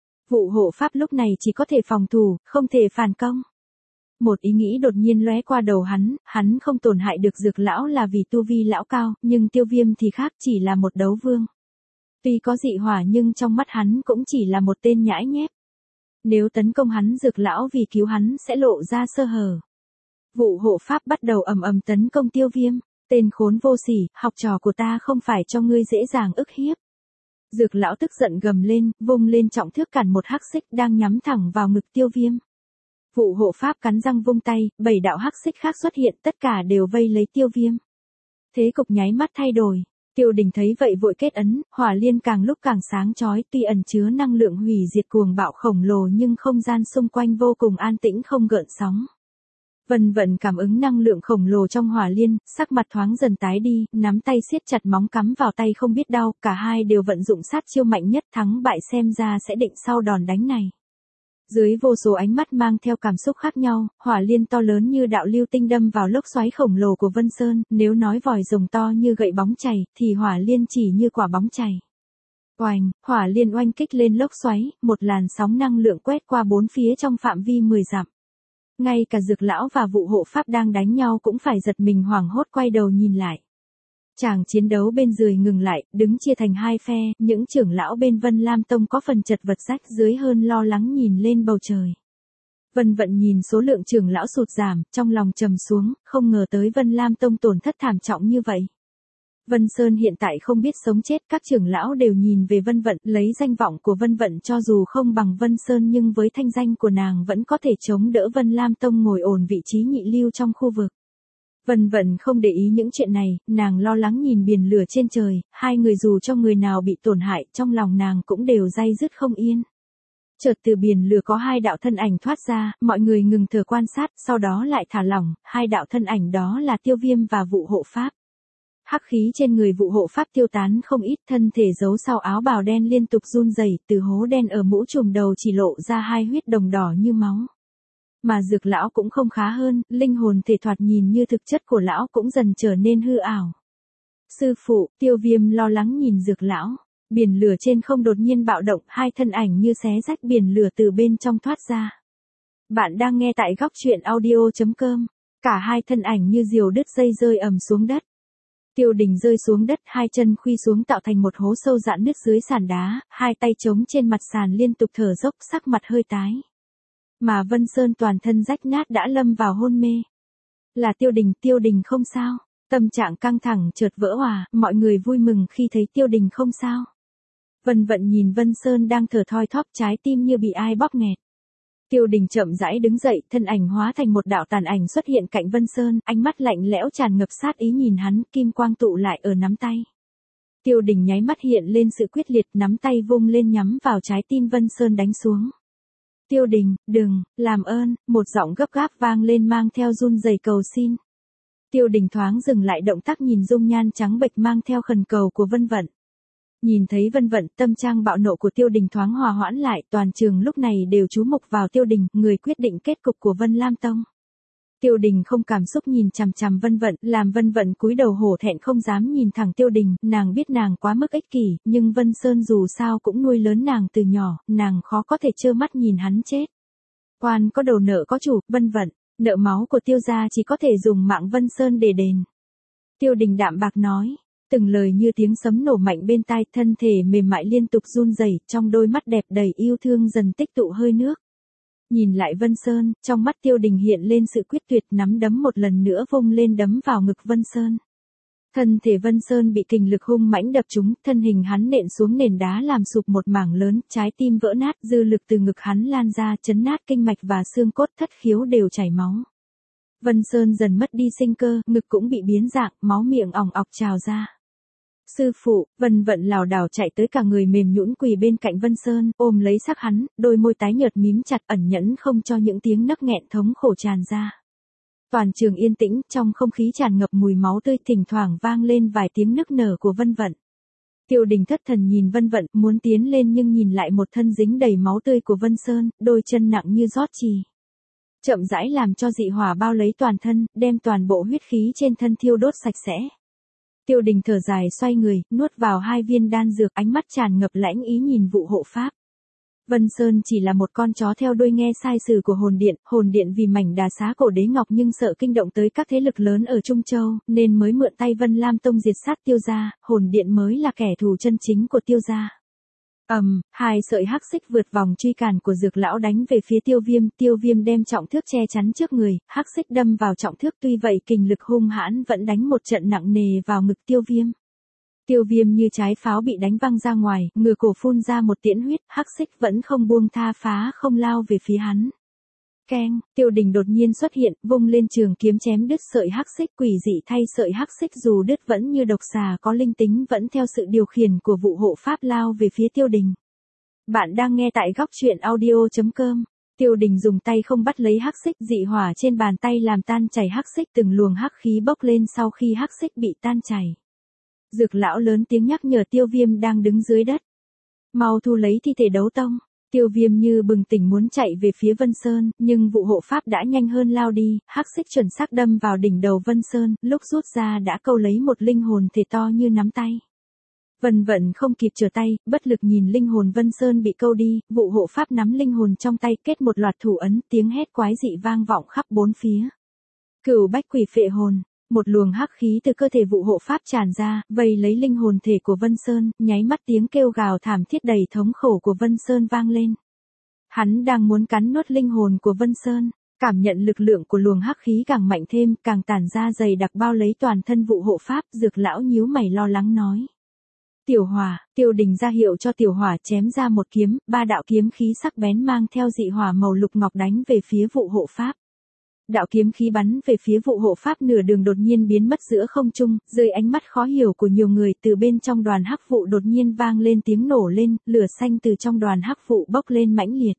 Vụ hộ pháp lúc này chỉ có thể phòng thủ, không thể phản công. Một ý nghĩ đột nhiên lóe qua đầu hắn không tổn hại được Dược lão là vì tu vi lão cao, nhưng Tiêu Viêm thì khác, chỉ là một đấu vương. Tuy có dị hỏa nhưng trong mắt hắn cũng chỉ là một tên nhãi nhép. Nếu tấn công hắn Dược lão vì cứu hắn sẽ lộ ra sơ hở. Vụ hộ pháp bắt đầu ầm tấn công Tiêu Viêm, tên khốn vô sỉ, học trò của ta không phải cho ngươi dễ dàng ức hiếp. Dược lão tức giận gầm lên, vung lên trọng thước cản một hắc xích đang nhắm thẳng vào ngực Tiêu Viêm. Vụ hộ pháp cắn răng vung tay, 7 đạo hắc xích khác xuất hiện, tất cả đều vây lấy Tiêu Viêm. Thế cục nháy mắt thay đổi. Tiêu Đình thấy vậy vội kết ấn, hỏa liên càng lúc càng sáng chói, tuy ẩn chứa năng lượng hủy diệt cuồng bạo khổng lồ nhưng không gian xung quanh vô cùng an tĩnh không gợn sóng. Vân Vận cảm ứng năng lượng khổng lồ trong hỏa liên, sắc mặt thoáng dần tái đi, nắm tay siết chặt móng cắm vào tay không biết đau, cả hai đều vận dụng sát chiêu mạnh nhất, thắng bại xem ra sẽ định sau đòn đánh này. Dưới vô số ánh mắt mang theo cảm xúc khác nhau, hỏa liên to lớn như đạo lưu tinh đâm vào lốc xoáy khổng lồ của Vân Sơn, nếu nói vòi rồng to như gậy bóng chày, thì hỏa liên chỉ như quả bóng chày. Oanh, hỏa liên oanh kích lên lốc xoáy, một làn sóng năng lượng quét qua bốn phía trong phạm vi 10 dặm. Ngay cả Dược lão và vụ hộ pháp đang đánh nhau cũng phải giật mình hoảng hốt quay đầu nhìn lại. Chàng chiến đấu bên dưới ngừng lại, đứng chia thành hai phe, những trưởng lão bên Vân Lam Tông có phần chật vật rách dưới hơn lo lắng nhìn lên bầu trời. Vân Vận nhìn số lượng trưởng lão sụt giảm, trong lòng trầm xuống, không ngờ tới Vân Lam Tông tổn thất thảm trọng như vậy. Vân Sơn hiện tại không biết sống chết, các trưởng lão đều nhìn về Vân Vận, lấy danh vọng của Vân Vận cho dù không bằng Vân Sơn nhưng với thanh danh của nàng vẫn có thể chống đỡ Vân Lam Tông ngồi ổn vị trí nhị lưu trong khu vực. Vân Vận không để ý những chuyện này, nàng lo lắng nhìn biển lửa trên trời, hai người dù cho người nào bị tổn hại, trong lòng nàng cũng đều day dứt không yên. Chợt từ biển lửa có hai đạo thân ảnh thoát ra, mọi người ngừng thở quan sát, sau đó lại thả lỏng, hai đạo thân ảnh đó là Tiêu Viêm và vụ hộ pháp. Hắc khí trên người vụ hộ pháp tiêu tán không ít, thân thể giấu sau áo bào đen liên tục run rẩy, từ hố đen ở mũ trùm đầu chỉ lộ ra hai huyết đồng đỏ như máu. Mà Dược lão cũng không khá hơn, linh hồn thể thoạt nhìn như thực chất của lão cũng dần trở nên hư ảo. Sư phụ, Tiêu Viêm lo lắng nhìn Dược lão, biển lửa trên không đột nhiên bạo động, hai thân ảnh như xé rách biển lửa từ bên trong thoát ra. Bạn đang nghe tại góc truyện audio.com, cả hai thân ảnh như diều đứt dây rơi ầm xuống đất. Tiêu Đình rơi xuống đất, hai chân khuy xuống tạo thành một hố sâu rạn nứt dưới sàn đá, hai tay chống trên mặt sàn liên tục thở dốc, sắc mặt hơi tái. Mà Vân Sơn toàn thân rách nát đã lâm vào hôn mê. Là Tiêu Đình không sao. Tâm trạng căng thẳng chợt vỡ hòa, mọi người vui mừng khi thấy Tiêu Đình không sao. Vân Vận nhìn Vân Sơn đang thở thoi thóp, trái tim như bị ai bóp nghẹt. Tiêu Đình chậm rãi đứng dậy, thân ảnh hóa thành một đạo tàn ảnh xuất hiện cạnh Vân Sơn, ánh mắt lạnh lẽo tràn ngập sát ý nhìn hắn, kim quang tụ lại ở nắm tay. Tiêu Đình nháy mắt hiện lên sự quyết liệt, nắm tay vung lên nhắm vào trái tim Vân Sơn đánh xuống. Tiêu Đình, đừng, làm ơn, một giọng gấp gáp vang lên mang theo run rẩy cầu xin. Tiêu Đình thoáng dừng lại động tác nhìn dung nhan trắng bệch mang theo khẩn cầu của Vân Vận. Nhìn thấy Vân Vận, tâm trạng bạo nộ của Tiêu Đình thoáng hòa hoãn lại, toàn trường lúc này đều chú mục vào Tiêu Đình, người quyết định kết cục của Vân Lam Tông. Tiêu Đình không cảm xúc nhìn chằm chằm Vân Vận, làm Vân Vận cúi đầu hổ thẹn không dám nhìn thẳng Tiêu Đình, nàng biết nàng quá mức ích kỷ, nhưng Vân Sơn dù sao cũng nuôi lớn nàng từ nhỏ, nàng khó có thể trơ mắt nhìn hắn chết. Quan có đầu nợ có chủ, Vân Vận, nợ máu của Tiêu gia chỉ có thể dùng mạng Vân Sơn để đền. Tiêu Đình đạm bạc nói. Từng lời như tiếng sấm nổ mạnh bên tai, thân thể mềm mại liên tục run rẩy, trong đôi mắt đẹp đầy yêu thương dần tích tụ hơi nước. Nhìn lại Vân Sơn, trong mắt Tiêu Đình hiện lên sự quyết tuyệt, nắm đấm một lần nữa vung lên đấm vào ngực Vân Sơn. Thân thể Vân Sơn bị kình lực hung mãnh đập trúng, thân hình hắn nện xuống nền đá làm sụp một mảng lớn, trái tim vỡ nát, dư lực từ ngực hắn lan ra, chấn nát kinh mạch và xương cốt, thất khiếu đều chảy máu. Vân Sơn dần mất đi sinh cơ, ngực cũng bị biến dạng, máu miệng ỏng ọc trào ra. Sư phụ, Vân Vận lảo đảo chạy tới, cả người mềm nhũn quỳ bên cạnh Vân Sơn, ôm lấy xác hắn, đôi môi tái nhợt mím chặt, ẩn nhẫn không cho những tiếng nấc nghẹn thống khổ tràn ra. Toàn trường yên tĩnh, trong không khí tràn ngập mùi máu tươi, thỉnh thoảng vang lên vài tiếng nức nở của Vân Vận. Tiêu Đình thất thần nhìn Vân Vận, muốn tiến lên nhưng nhìn lại một thân dính đầy máu tươi của Vân Sơn, đôi chân nặng như rót chì. Chậm rãi làm cho dị hỏa bao lấy toàn thân, đem toàn bộ huyết khí trên thân thiêu đốt sạch sẽ. Tiêu Đình thở dài xoay người, nuốt vào 2 viên đan dược, ánh mắt tràn ngập lãnh ý nhìn vụ hộ pháp. Vân Sơn chỉ là một con chó theo đuôi nghe sai sử của hồn điện vì mảnh đà xá cổ đế ngọc nhưng sợ kinh động tới các thế lực lớn ở Trung Châu, nên mới mượn tay Vân Lam Tông diệt sát Tiêu gia, hồn điện mới là kẻ thù chân chính của Tiêu gia. 2 sợi hắc xích vượt vòng truy cản của Dược lão đánh về phía Tiêu Viêm đem trọng thước che chắn trước người, hắc xích đâm vào trọng thước, tuy vậy kình lực hung hãn vẫn đánh một trận nặng nề vào ngực Tiêu Viêm như trái pháo bị đánh văng ra ngoài, ngửa cổ phun ra một tiễn huyết, hắc xích vẫn không buông tha, phá không lao về phía hắn. Keng, Tiêu Đình đột nhiên xuất hiện, vung lên trường kiếm chém đứt sợi hắc xích, quỷ dị thay sợi hắc xích dù đứt vẫn như độc xà có linh tính, vẫn theo sự điều khiển của vụ hộ pháp lao về phía Tiêu Đình. Bạn đang nghe tại góc truyện audio.com. Tiêu Đình dùng tay không bắt lấy hắc xích, dị hỏa trên bàn tay làm tan chảy hắc xích, từng luồng hắc khí bốc lên sau khi hắc xích bị tan chảy. Dược lão lớn tiếng nhắc nhở Tiêu Viêm đang đứng dưới đất. Mau thu lấy thi thể đấu tông. Tiêu Viêm như bừng tỉnh muốn chạy về phía Vân Sơn, nhưng vụ hộ pháp đã nhanh hơn lao đi, hắc xích chuẩn xác đâm vào đỉnh đầu Vân Sơn, lúc rút ra đã câu lấy một linh hồn thể to như nắm tay. Vân Vận không kịp trở tay, bất lực nhìn linh hồn Vân Sơn bị câu đi, vụ hộ pháp nắm linh hồn trong tay kết một loạt thủ ấn, tiếng hét quái dị vang vọng khắp bốn phía. Cửu bách quỷ phệ hồn. Một luồng hắc khí từ cơ thể vụ hộ pháp tràn ra, vây lấy linh hồn thể của Vân Sơn, nháy mắt tiếng kêu gào thảm thiết đầy thống khổ của Vân Sơn vang lên. Hắn đang muốn cắn nuốt linh hồn của Vân Sơn, cảm nhận lực lượng của luồng hắc khí càng mạnh thêm, càng tản ra dày đặc bao lấy toàn thân vụ hộ pháp, Dược lão nhíu mày lo lắng nói. Tiểu Hỏa, Tiêu Đình ra hiệu cho Tiểu Hỏa chém ra một kiếm, 3 đạo kiếm khí sắc bén mang theo dị hỏa màu lục ngọc đánh về phía vụ hộ pháp. Đạo kiếm khí bắn về phía vụ hộ pháp nửa đường đột nhiên biến mất giữa không trung, dưới ánh mắt khó hiểu của nhiều người, từ bên trong đoàn hắc vụ đột nhiên vang lên tiếng nổ lên, lửa xanh từ trong đoàn hắc vụ bốc lên mãnh liệt.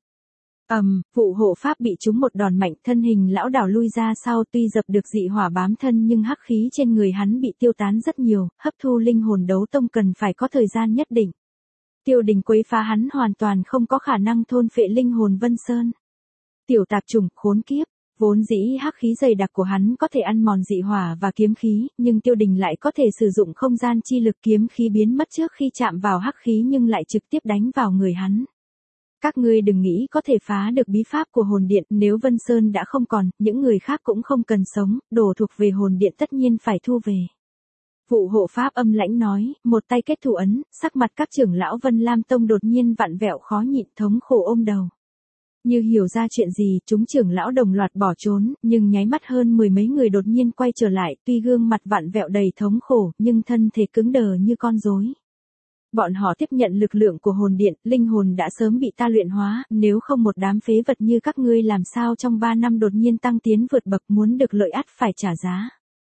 Vụ hộ pháp bị trúng một đòn mạnh, thân hình lão đảo lui ra sau, tuy dập được dị hỏa bám thân nhưng hắc khí trên người hắn bị tiêu tán rất nhiều, hấp thu linh hồn đấu tông cần phải có thời gian nhất định. Tiêu Đình quấy phá hắn hoàn toàn không có khả năng thôn phệ linh hồn Vân Sơn. Tiểu tạp chủng, khốn kiếp. Vốn dĩ hắc khí dày đặc của hắn có thể ăn mòn dị hỏa và kiếm khí, nhưng Tiêu Đình lại có thể sử dụng không gian chi lực, kiếm khí biến mất trước khi chạm vào hắc khí nhưng lại trực tiếp đánh vào người hắn. Các ngươi đừng nghĩ có thể phá được bí pháp của hồn điện, nếu Vân Sơn đã không còn, những người khác cũng không cần sống, đồ thuộc về hồn điện tất nhiên phải thu về. Vụ hộ pháp âm lãnh nói, một tay kết thủ ấn, sắc mặt các trưởng lão Vân Lam Tông đột nhiên vặn vẹo khó nhịn, thống khổ ôm đầu. Như hiểu ra chuyện gì, chúng trưởng lão đồng loạt bỏ trốn, nhưng nháy mắt hơn 10 mấy người đột nhiên quay trở lại, tuy gương mặt vặn vẹo đầy thống khổ, nhưng thân thể cứng đờ như con rối. Bọn họ tiếp nhận lực lượng của hồn điện, linh hồn đã sớm bị ta luyện hóa, nếu không một đám phế vật như các ngươi làm sao trong 3 năm đột nhiên tăng tiến vượt bậc, muốn được lợi ắt phải trả giá.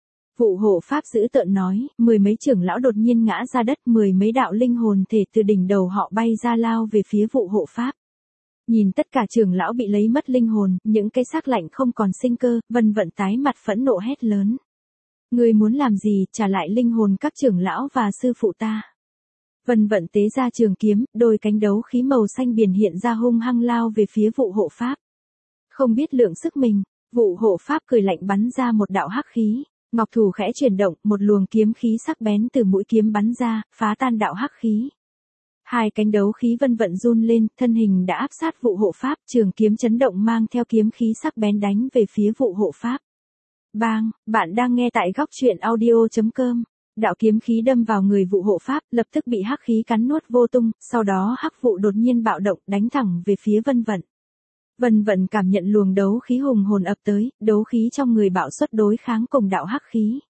Vụ hộ pháp dữ tợn nói, 10 mấy trưởng lão đột nhiên ngã ra đất, 10 mấy đạo linh hồn thể từ đỉnh đầu họ bay ra lao về phía vụ hộ pháp. Nhìn tất cả trưởng lão bị lấy mất linh hồn, những cái xác lạnh không còn sinh cơ, Vân Vận tái mặt phẫn nộ hét lớn. Ngươi muốn làm gì, trả lại linh hồn các trưởng lão và sư phụ ta. Vân Vận tế ra trường kiếm, đôi cánh đấu khí màu xanh biển hiện ra hung hăng lao về phía vụ hộ pháp. Không biết lượng sức mình, vụ hộ pháp cười lạnh bắn ra một đạo hắc khí, ngọc thủ khẽ chuyển động, một luồng kiếm khí sắc bén từ mũi kiếm bắn ra, phá tan đạo hắc khí. 2 cánh đấu khí Vân Vận run lên, thân hình đã áp sát vụ hộ pháp, trường kiếm chấn động mang theo kiếm khí sắc bén đánh về phía vụ hộ pháp. Bang, bạn đang nghe tại góc truyện audio.com. Đạo kiếm khí đâm vào người vụ hộ pháp, lập tức bị hắc khí cắn nuốt vô tung, sau đó hắc vụ đột nhiên bạo động, đánh thẳng về phía Vân Vận. Vân Vận cảm nhận luồng đấu khí hùng hồn ập tới, đấu khí trong người bạo xuất đối kháng cùng đạo hắc khí.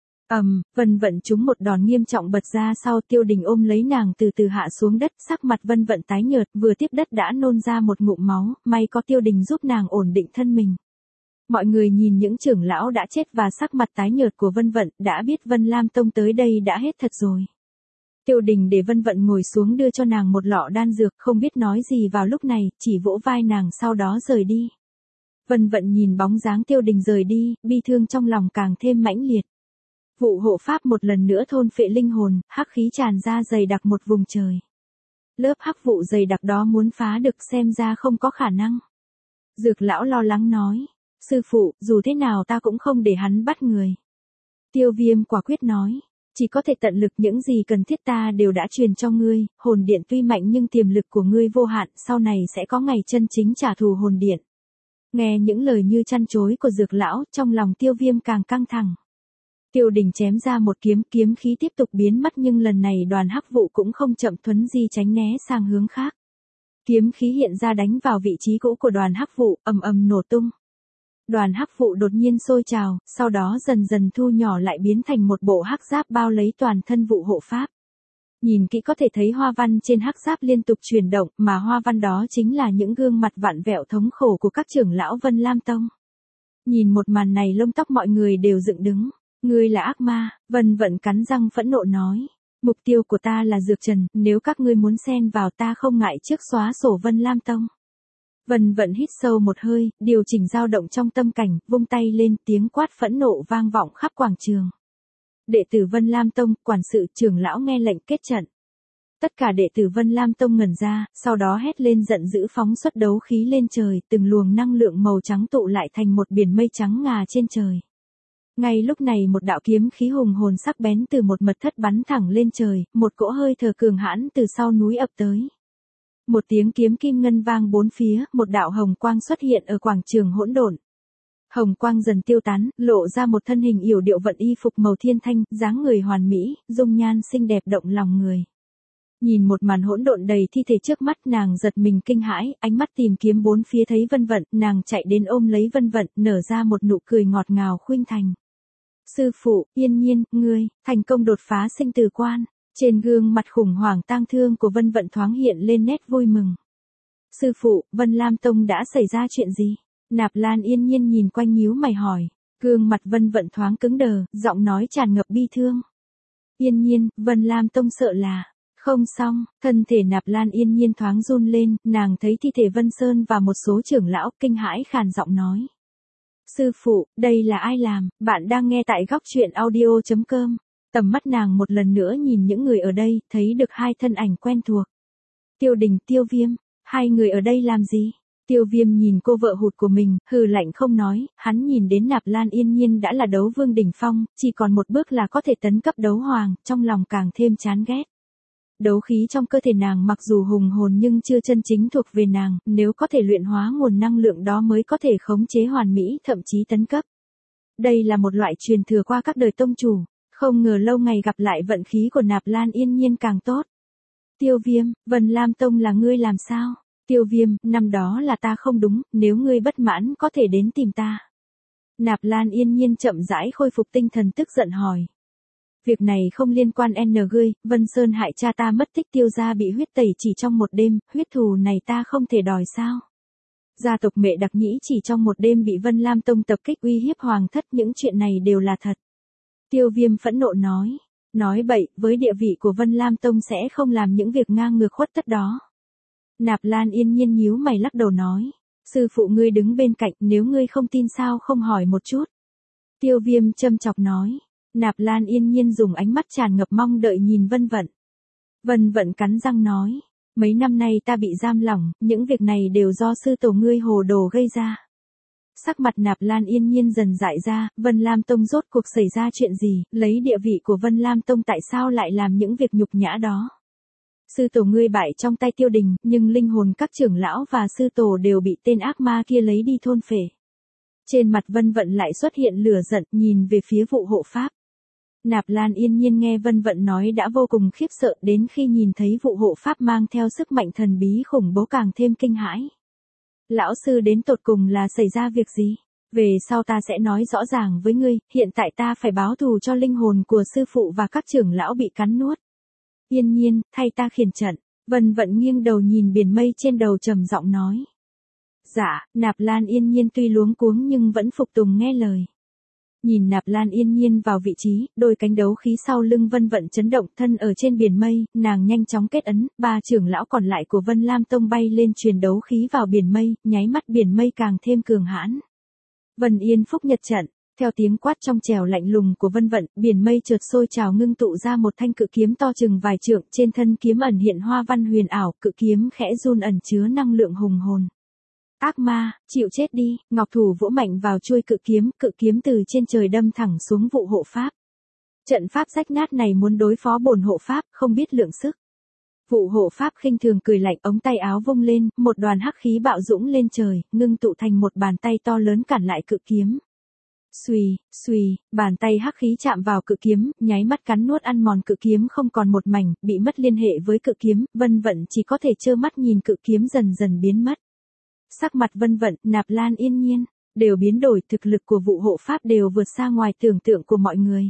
Vân Vận trúng một đòn nghiêm trọng bật ra sau, Tiêu Đình ôm lấy nàng từ từ hạ xuống đất, sắc mặt Vân Vận tái nhợt, vừa tiếp đất đã nôn ra một ngụm máu, may có Tiêu Đình giúp nàng ổn định thân mình. Mọi người nhìn những trưởng lão đã chết và sắc mặt tái nhợt của Vân Vận, đã biết Vân Lam Tông tới đây đã hết thật rồi. Tiêu Đình để Vân Vận ngồi xuống đưa cho nàng một lọ đan dược, không biết nói gì vào lúc này, chỉ vỗ vai nàng sau đó rời đi. Vân Vận nhìn bóng dáng Tiêu Đình rời đi, bi thương trong lòng càng thêm mãnh liệt. Vụ hộ pháp một lần nữa thôn phệ linh hồn, hắc khí tràn ra dày đặc một vùng trời. Lớp hắc vụ dày đặc đó muốn phá được xem ra không có khả năng. Dược lão lo lắng nói, sư phụ, dù thế nào ta cũng không để hắn bắt người. Tiêu Viêm quả quyết nói, chỉ có thể tận lực, những gì cần thiết ta đều đã truyền cho ngươi, hồn điện tuy mạnh nhưng tiềm lực của ngươi vô hạn, sau này sẽ có ngày chân chính trả thù hồn điện. Nghe những lời như chăn chối của dược lão, trong lòng Tiêu Viêm càng căng thẳng. Tiêu Đình chém ra một kiếm, kiếm khí tiếp tục biến mất nhưng lần này đoàn hắc vụ cũng không chậm, thuấn di tránh né sang hướng khác. Kiếm khí hiện ra đánh vào vị trí cũ của đoàn hắc vụ, ầm ầm nổ tung. Đoàn hắc vụ đột nhiên sôi trào, sau đó dần dần thu nhỏ lại biến thành một bộ hắc giáp bao lấy toàn thân vụ hộ pháp. Nhìn kỹ có thể thấy hoa văn trên hắc giáp liên tục chuyển động, mà hoa văn đó chính là những gương mặt vặn vẹo thống khổ của các trưởng lão Vân Lam Tông. Nhìn một màn này lông tóc mọi người đều dựng đứng. Ngươi là ác ma, Vân Vận cắn răng phẫn nộ nói. Mục tiêu của ta là Dược Trần, nếu các ngươi muốn xen vào ta không ngại trước xóa sổ Vân Lam Tông. Vân Vận hít sâu một hơi, điều chỉnh dao động trong tâm cảnh, vung tay lên, tiếng quát phẫn nộ vang vọng khắp quảng trường. Đệ tử Vân Lam Tông, quản sự, trưởng lão nghe lệnh kết trận. Tất cả đệ tử Vân Lam Tông ngẩn ra, sau đó hét lên giận dữ phóng xuất đấu khí lên trời, từng luồng năng lượng màu trắng tụ lại thành một biển mây trắng ngà trên trời. Ngay lúc này một đạo kiếm khí hùng hồn sắc bén từ một mật thất bắn thẳng lên trời, một cỗ hơi thở cường hãn từ sau núi ập tới. Một tiếng kiếm kim ngân vang bốn phía, một đạo hồng quang xuất hiện ở quảng trường hỗn độn. Hồng quang dần tiêu tán, lộ ra một thân hình yểu điệu vận y phục màu thiên thanh, dáng người hoàn mỹ, dung nhan xinh đẹp động lòng người. Nhìn một màn hỗn độn đầy thi thể trước mắt, nàng giật mình kinh hãi, ánh mắt tìm kiếm bốn phía thấy Vân Vận, nàng chạy đến ôm lấy Vân Vận, nở ra một nụ cười ngọt ngào khuynh thành. Sư phụ, Yên Nhiên, ngươi, thành công đột phá sinh tử quan. Trên gương mặt khủng hoảng tang thương của Vân Vận thoáng hiện lên nét vui mừng. Sư phụ, Vân Lam Tông đã xảy ra chuyện gì? Nạp Lan Yên Nhiên nhìn quanh nhíu mày hỏi. Gương mặt Vân Vận thoáng cứng đờ, giọng nói tràn ngập bi thương. Yên Nhiên, Vân Lam Tông sợ là... Không xong, thân thể Nạp Lan Yên Nhiên thoáng run lên, nàng thấy thi thể Vân Sơn và một số trưởng lão, kinh hãi khàn giọng nói. Sư phụ, đây là ai làm? Bạn đang nghe tại góc truyện audio.com. Tầm mắt nàng một lần nữa nhìn những người ở đây, thấy được hai thân ảnh quen thuộc. Tiêu Đình, Tiêu Viêm, hai người ở đây làm gì? Tiêu Viêm nhìn cô vợ hụt của mình, hừ lạnh không nói, hắn nhìn đến Nạp Lan Yên Nhiên đã là đấu vương đỉnh phong, chỉ còn một bước là có thể tấn cấp đấu hoàng, trong lòng càng thêm chán ghét. Đấu khí trong cơ thể nàng mặc dù hùng hồn nhưng chưa chân chính thuộc về nàng, nếu có thể luyện hóa nguồn năng lượng đó mới có thể khống chế hoàn mỹ, thậm chí tấn cấp. Đây là một loại truyền thừa qua các đời tông chủ, không ngờ lâu ngày gặp lại vận khí của Nạp Lan Yên Nhiên càng tốt. Tiêu Viêm, Vân Lam Tông là ngươi làm sao? Tiêu Viêm, năm đó là ta không đúng, nếu ngươi bất mãn có thể đến tìm ta. Nạp Lan Yên Nhiên chậm rãi khôi phục tinh thần tức giận hỏi. Việc này không liên quan ngươi, Vân Sơn hại cha ta mất tích, Tiêu gia bị huyết tẩy chỉ trong một đêm, huyết thù này ta không thể đòi sao? Gia tộc Mẹ Đặc Nhĩ chỉ trong một đêm bị Vân Lam Tông tập kích uy hiếp hoàng thất, những chuyện này đều là thật. Tiêu Viêm phẫn nộ nói bậy, với địa vị của Vân Lam Tông sẽ không làm những việc ngang ngược khuất tất đó. Nạp Lan Yên Nhiên nhíu mày lắc đầu nói, sư phụ ngươi đứng bên cạnh, nếu ngươi không tin sao không hỏi một chút. Tiêu Viêm châm chọc nói. Nạp Lan Yên Nhiên dùng ánh mắt tràn ngập mong đợi nhìn Vân Vận. Vân Vận cắn răng nói, mấy năm nay ta bị giam lỏng, những việc này đều do sư tổ ngươi hồ đồ gây ra. Sắc mặt Nạp Lan Yên Nhiên dần dại ra, Vân Lam Tông rốt cuộc xảy ra chuyện gì, lấy địa vị của Vân Lam Tông tại sao lại làm những việc nhục nhã đó. Sư tổ ngươi bại trong tay Tiêu Đình, nhưng linh hồn các trưởng lão và sư tổ đều bị tên ác ma kia lấy đi thôn phệ. Trên mặt Vân Vận lại xuất hiện lửa giận, nhìn về phía vụ hộ pháp. Nạp Lan Yên Nhiên nghe Vân Vận nói đã vô cùng khiếp sợ, đến khi nhìn thấy vụ hộ pháp mang theo sức mạnh thần bí khủng bố càng thêm kinh hãi. Lão sư đến tột cùng là xảy ra việc gì? Về sau ta sẽ nói rõ ràng với ngươi, hiện tại ta phải báo thù cho linh hồn của sư phụ và các trưởng lão bị cắn nuốt. Yên Nhiên, thay ta khiển trận. Vân Vận nghiêng đầu nhìn biển mây trên đầu trầm giọng nói. Dạ, Nạp Lan Yên Nhiên tuy luống cuống nhưng vẫn phục tùng nghe lời. Nhìn Nạp Lan Yên Nhiên vào vị trí, đôi cánh đấu khí sau lưng Vân Vận chấn động, thân ở trên biển mây, nàng nhanh chóng kết ấn, ba trưởng lão còn lại của Vân Lam Tông bay lên truyền đấu khí vào biển mây, nháy mắt biển mây càng thêm cường hãn. Vân Yên Phúc Nhật trận, theo tiếng quát trong trẻo lạnh lùng của Vân Vận, biển mây chợt sôi trào ngưng tụ ra một thanh cự kiếm to chừng vài trượng, trên thân kiếm ẩn hiện hoa văn huyền ảo, cự kiếm khẽ run ẩn chứa năng lượng hùng hồn. Ác ma, chịu chết đi, ngọc thủ vỗ mạnh vào chuôi cự kiếm từ trên trời đâm thẳng xuống vụ hộ pháp. Trận pháp rách nát này muốn đối phó bổn hộ pháp, không biết lượng sức. Vụ hộ pháp khinh thường cười lạnh, ống tay áo vung lên, một đoàn hắc khí bạo dũng lên trời, ngưng tụ thành một bàn tay to lớn cản lại cự kiếm. Xuy, xuy, bàn tay hắc khí chạm vào cự kiếm, nháy mắt cắn nuốt ăn mòn cự kiếm không còn một mảnh, bị mất liên hệ với cự kiếm, Vân Vận chỉ có thể trơ mắt nhìn cự kiếm dần dần biến mất. Sắc mặt Vân Vận, Nạp Lan Yên Nhiên đều biến đổi, thực lực của vụ hộ pháp đều vượt xa ngoài tưởng tượng của mọi người.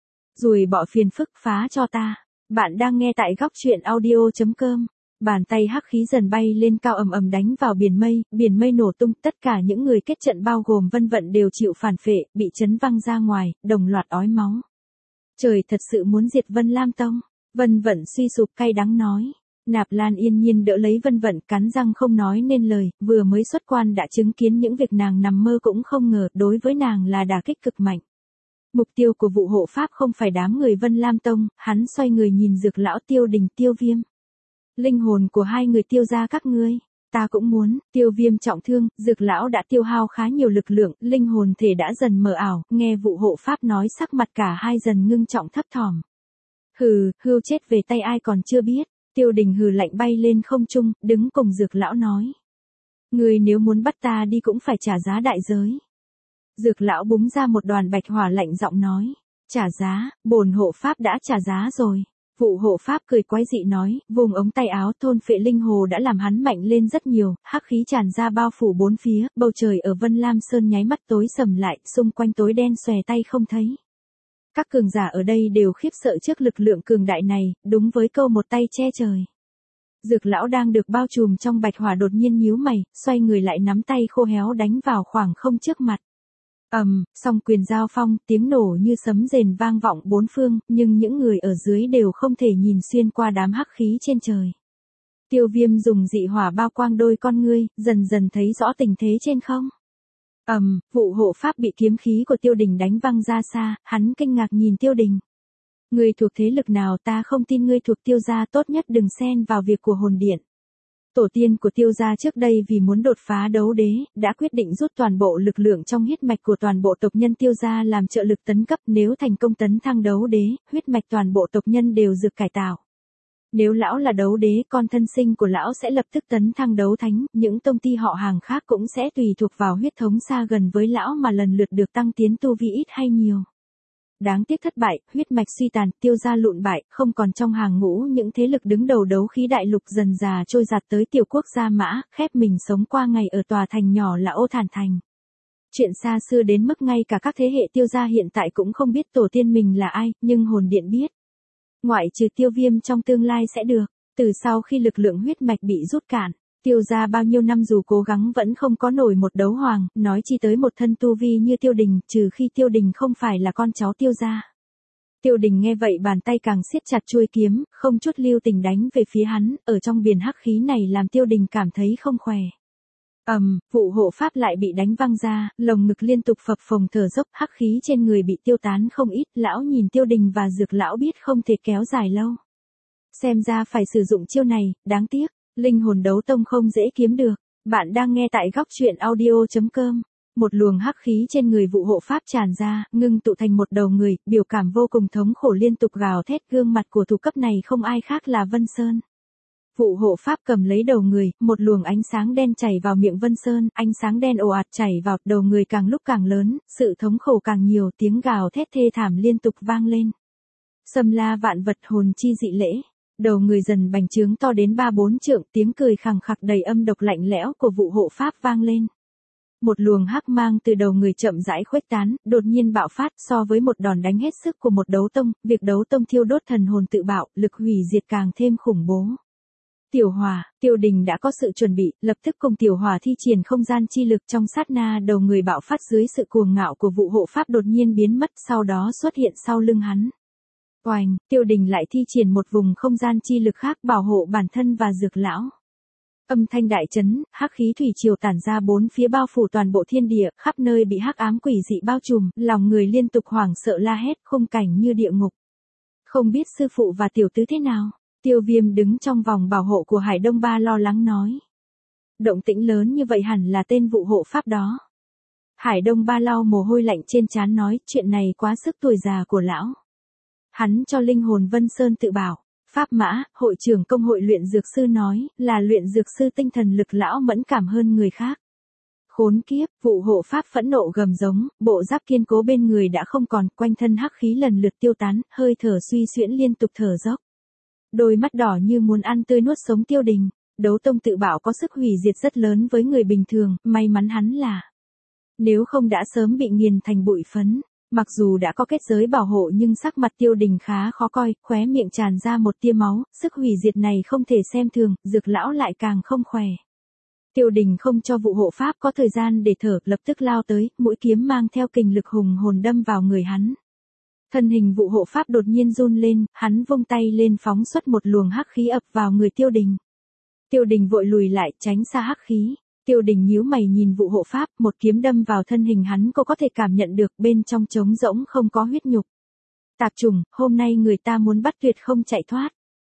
Rùi bỏ phiền phức, phá cho ta. Bạn đang nghe tại góc truyện audio.com. Bàn tay hắc khí dần bay lên cao, ầm ầm đánh vào biển mây nổ tung, tất cả những người kết trận bao gồm Vân Vận đều chịu phản phệ, bị chấn văng ra ngoài, đồng loạt ói máu. Trời thật sự muốn diệt Vân Lam Tông. Vân Vận suy sụp cay đắng nói. Nạp Lan Yên Nhiên đỡ lấy Vân Vận, cắn răng không nói nên lời, vừa mới xuất quan đã chứng kiến những việc nàng nằm mơ cũng không ngờ, đối với nàng là đả kích cực mạnh. Mục tiêu của vụ hộ pháp không phải đám người Vân Lam Tông, hắn xoay người nhìn Dược lão Tiêu Đình, Tiêu Viêm. Linh hồn của hai người tiêu ra các ngươi, ta cũng muốn. Tiêu Viêm trọng thương, Dược lão đã tiêu hao khá nhiều lực lượng, linh hồn thể đã dần mờ ảo, nghe vụ hộ pháp nói sắc mặt cả hai dần ngưng trọng thấp thỏm. Hừ, hưu chết về tay ai còn chưa biết. Tiêu Đình hừ lạnh bay lên không trung, đứng cùng Dược lão nói. Ngươi nếu muốn bắt ta đi cũng phải trả giá đại giới. Dược lão búng ra một đoàn bạch hỏa lạnh giọng nói. Trả giá, bổn hộ pháp đã trả giá rồi. Vụ hộ pháp cười quái dị nói, vùng ống tay áo thôn phệ linh hồ đã làm hắn mạnh lên rất nhiều, hắc khí tràn ra bao phủ bốn phía, bầu trời ở Vân Lam Sơn nháy mắt tối sầm lại, xung quanh tối đen xòe tay không thấy. Các cường giả ở đây đều khiếp sợ trước lực lượng cường đại này, đúng với câu một tay che trời. Dược lão đang được bao trùm trong bạch hỏa đột nhiên nhíu mày, xoay người lại nắm tay khô héo đánh vào khoảng không trước mặt. Song quyền giao phong, tiếng nổ như sấm rền vang vọng bốn phương, nhưng những người ở dưới đều không thể nhìn xuyên qua đám hắc khí trên trời. Tiêu Viêm dùng dị hỏa bao quang đôi con ngươi, dần dần thấy rõ tình thế trên không. Vụ hộ pháp bị kiếm khí của Tiêu Đình đánh văng ra xa, hắn kinh ngạc nhìn Tiêu Đình. Ngươi thuộc thế lực nào, ta không tin ngươi thuộc Tiêu gia, tốt nhất đừng xen vào việc của hồn điện. Tổ tiên của Tiêu gia trước đây vì muốn đột phá đấu đế, đã quyết định rút toàn bộ lực lượng trong huyết mạch của toàn bộ tộc nhân Tiêu gia làm trợ lực tấn cấp, nếu thành công tấn thăng đấu đế, huyết mạch toàn bộ tộc nhân đều được cải tạo. Nếu lão là đấu đế, con thân sinh của lão sẽ lập tức tấn thăng đấu thánh, những tông ty họ hàng khác cũng sẽ tùy thuộc vào huyết thống xa gần với lão mà lần lượt được tăng tiến tu vi ít hay nhiều. Đáng tiếc thất bại, huyết mạch suy tàn, Tiêu gia lụn bại, không còn trong hàng ngũ những thế lực đứng đầu đấu khí đại lục, dần dà trôi giạt tới tiểu quốc Gia Mã, khép mình sống qua ngày ở tòa thành nhỏ là Ô Thản Thành. Chuyện xa xưa đến mức ngay cả các thế hệ Tiêu gia hiện tại cũng không biết tổ tiên mình là ai, nhưng hồn điện biết. Ngoại trừ Tiêu Viêm trong tương lai sẽ được, từ sau khi lực lượng huyết mạch bị rút cạn, Tiêu gia bao nhiêu năm dù cố gắng vẫn không có nổi một đấu hoàng, nói chi tới một thân tu vi như Tiêu Đình, trừ khi Tiêu Đình không phải là con cháu Tiêu gia. Tiêu Đình nghe vậy bàn tay càng siết chặt chuôi kiếm, không chút lưu tình đánh về phía hắn, ở trong biển hắc khí này làm Tiêu Đình cảm thấy không khỏe. Vụ hộ pháp lại bị đánh văng ra, lồng ngực liên tục phập phồng thở dốc, hắc khí trên người bị tiêu tán không ít, lão nhìn Tiêu Đình và Dược lão biết không thể kéo dài lâu. Xem ra phải sử dụng chiêu này, đáng tiếc, linh hồn đấu tông không dễ kiếm được. Bạn đang nghe tại góc truyện audio.com. Một luồng hắc khí trên người vụ hộ pháp tràn ra, ngưng tụ thành một đầu người, biểu cảm vô cùng thống khổ liên tục gào thét, gương mặt của thủ cấp này không ai khác là Vân Sơn. Vụ hộ pháp cầm lấy đầu người, một luồng ánh sáng đen chảy vào miệng Vân Sơn, ánh sáng đen ồ ạt chảy vào, đầu người càng lúc càng lớn, sự thống khổ càng nhiều, tiếng gào thét thê thảm liên tục vang lên. Xâm la vạn vật hồn chi dị lễ. Đầu người dần bành trướng to đến 3-4 trượng, tiếng cười khằng khặc đầy âm độc lạnh lẽo của vụ hộ pháp vang lên. Một luồng hắc mang từ đầu người chậm rãi khuếch tán, đột nhiên bạo phát, so với một đòn đánh hết sức của một đấu tông, việc đấu tông thiêu đốt thần hồn tự bạo, lực hủy diệt càng thêm khủng bố. Tiểu Hỏa, Tiêu Đình đã có sự chuẩn bị, lập tức cùng Tiểu Hỏa thi triển không gian chi lực trong sát na đầu người bạo phát dưới sự cuồng ngạo của vụ hộ pháp đột nhiên biến mất sau đó xuất hiện sau lưng hắn. Oành, Tiêu Đình lại thi triển một vùng không gian chi lực khác bảo hộ bản thân và Dược lão. Âm thanh đại chấn, hắc khí thủy triều tản ra bốn phía bao phủ toàn bộ thiên địa, khắp nơi bị hắc ám quỷ dị bao trùm, lòng người liên tục hoảng sợ la hét, khung cảnh như địa ngục. Không biết sư phụ và tiểu tứ thế nào? Tiêu Viêm đứng trong vòng bảo hộ của Hải Đông Ba lo lắng nói. Động tĩnh lớn như vậy hẳn là tên vụ hộ pháp đó. Hải Đông Ba lau mồ hôi lạnh trên trán nói, chuyện này quá sức tuổi già của lão. Hắn cho linh hồn Vân Sơn tự bảo. Pháp Mã, hội trưởng công hội luyện dược sư nói, là luyện dược sư tinh thần lực lão mẫn cảm hơn người khác. Khốn kiếp, vụ hộ pháp phẫn nộ gầm giống, bộ giáp kiên cố bên người đã không còn, quanh thân hắc khí lần lượt tiêu tán, hơi thở suy xuyễn liên tục thở dốc. Đôi mắt đỏ như muốn ăn tươi nuốt sống Tiêu Đình, đấu tông tự bảo có sức hủy diệt rất lớn với người bình thường, may mắn hắn là. Nếu không đã sớm bị nghiền thành bụi phấn. Mặc dù đã có kết giới bảo hộ nhưng sắc mặt Tiêu Đình khá khó coi, khóe miệng tràn ra một tia máu, sức hủy diệt này không thể xem thường, Dược lão lại càng không khỏe. Tiêu Đình không cho vụ hộ pháp có thời gian để thở, lập tức lao tới, mũi kiếm mang theo kình lực hùng hồn đâm vào người hắn. Thân hình vụ hộ pháp đột nhiên run lên, hắn vung tay lên phóng xuất một luồng hắc khí ập vào người Tiêu Đình. Tiêu Đình vội lùi lại, tránh xa hắc khí. Tiêu Đình nhíu mày nhìn vụ hộ pháp, một kiếm đâm vào thân hình hắn, cô có thể cảm nhận được bên trong trống rỗng không có huyết nhục. Tạp trùng, hôm nay người ta muốn bắt tuyệt không chạy thoát.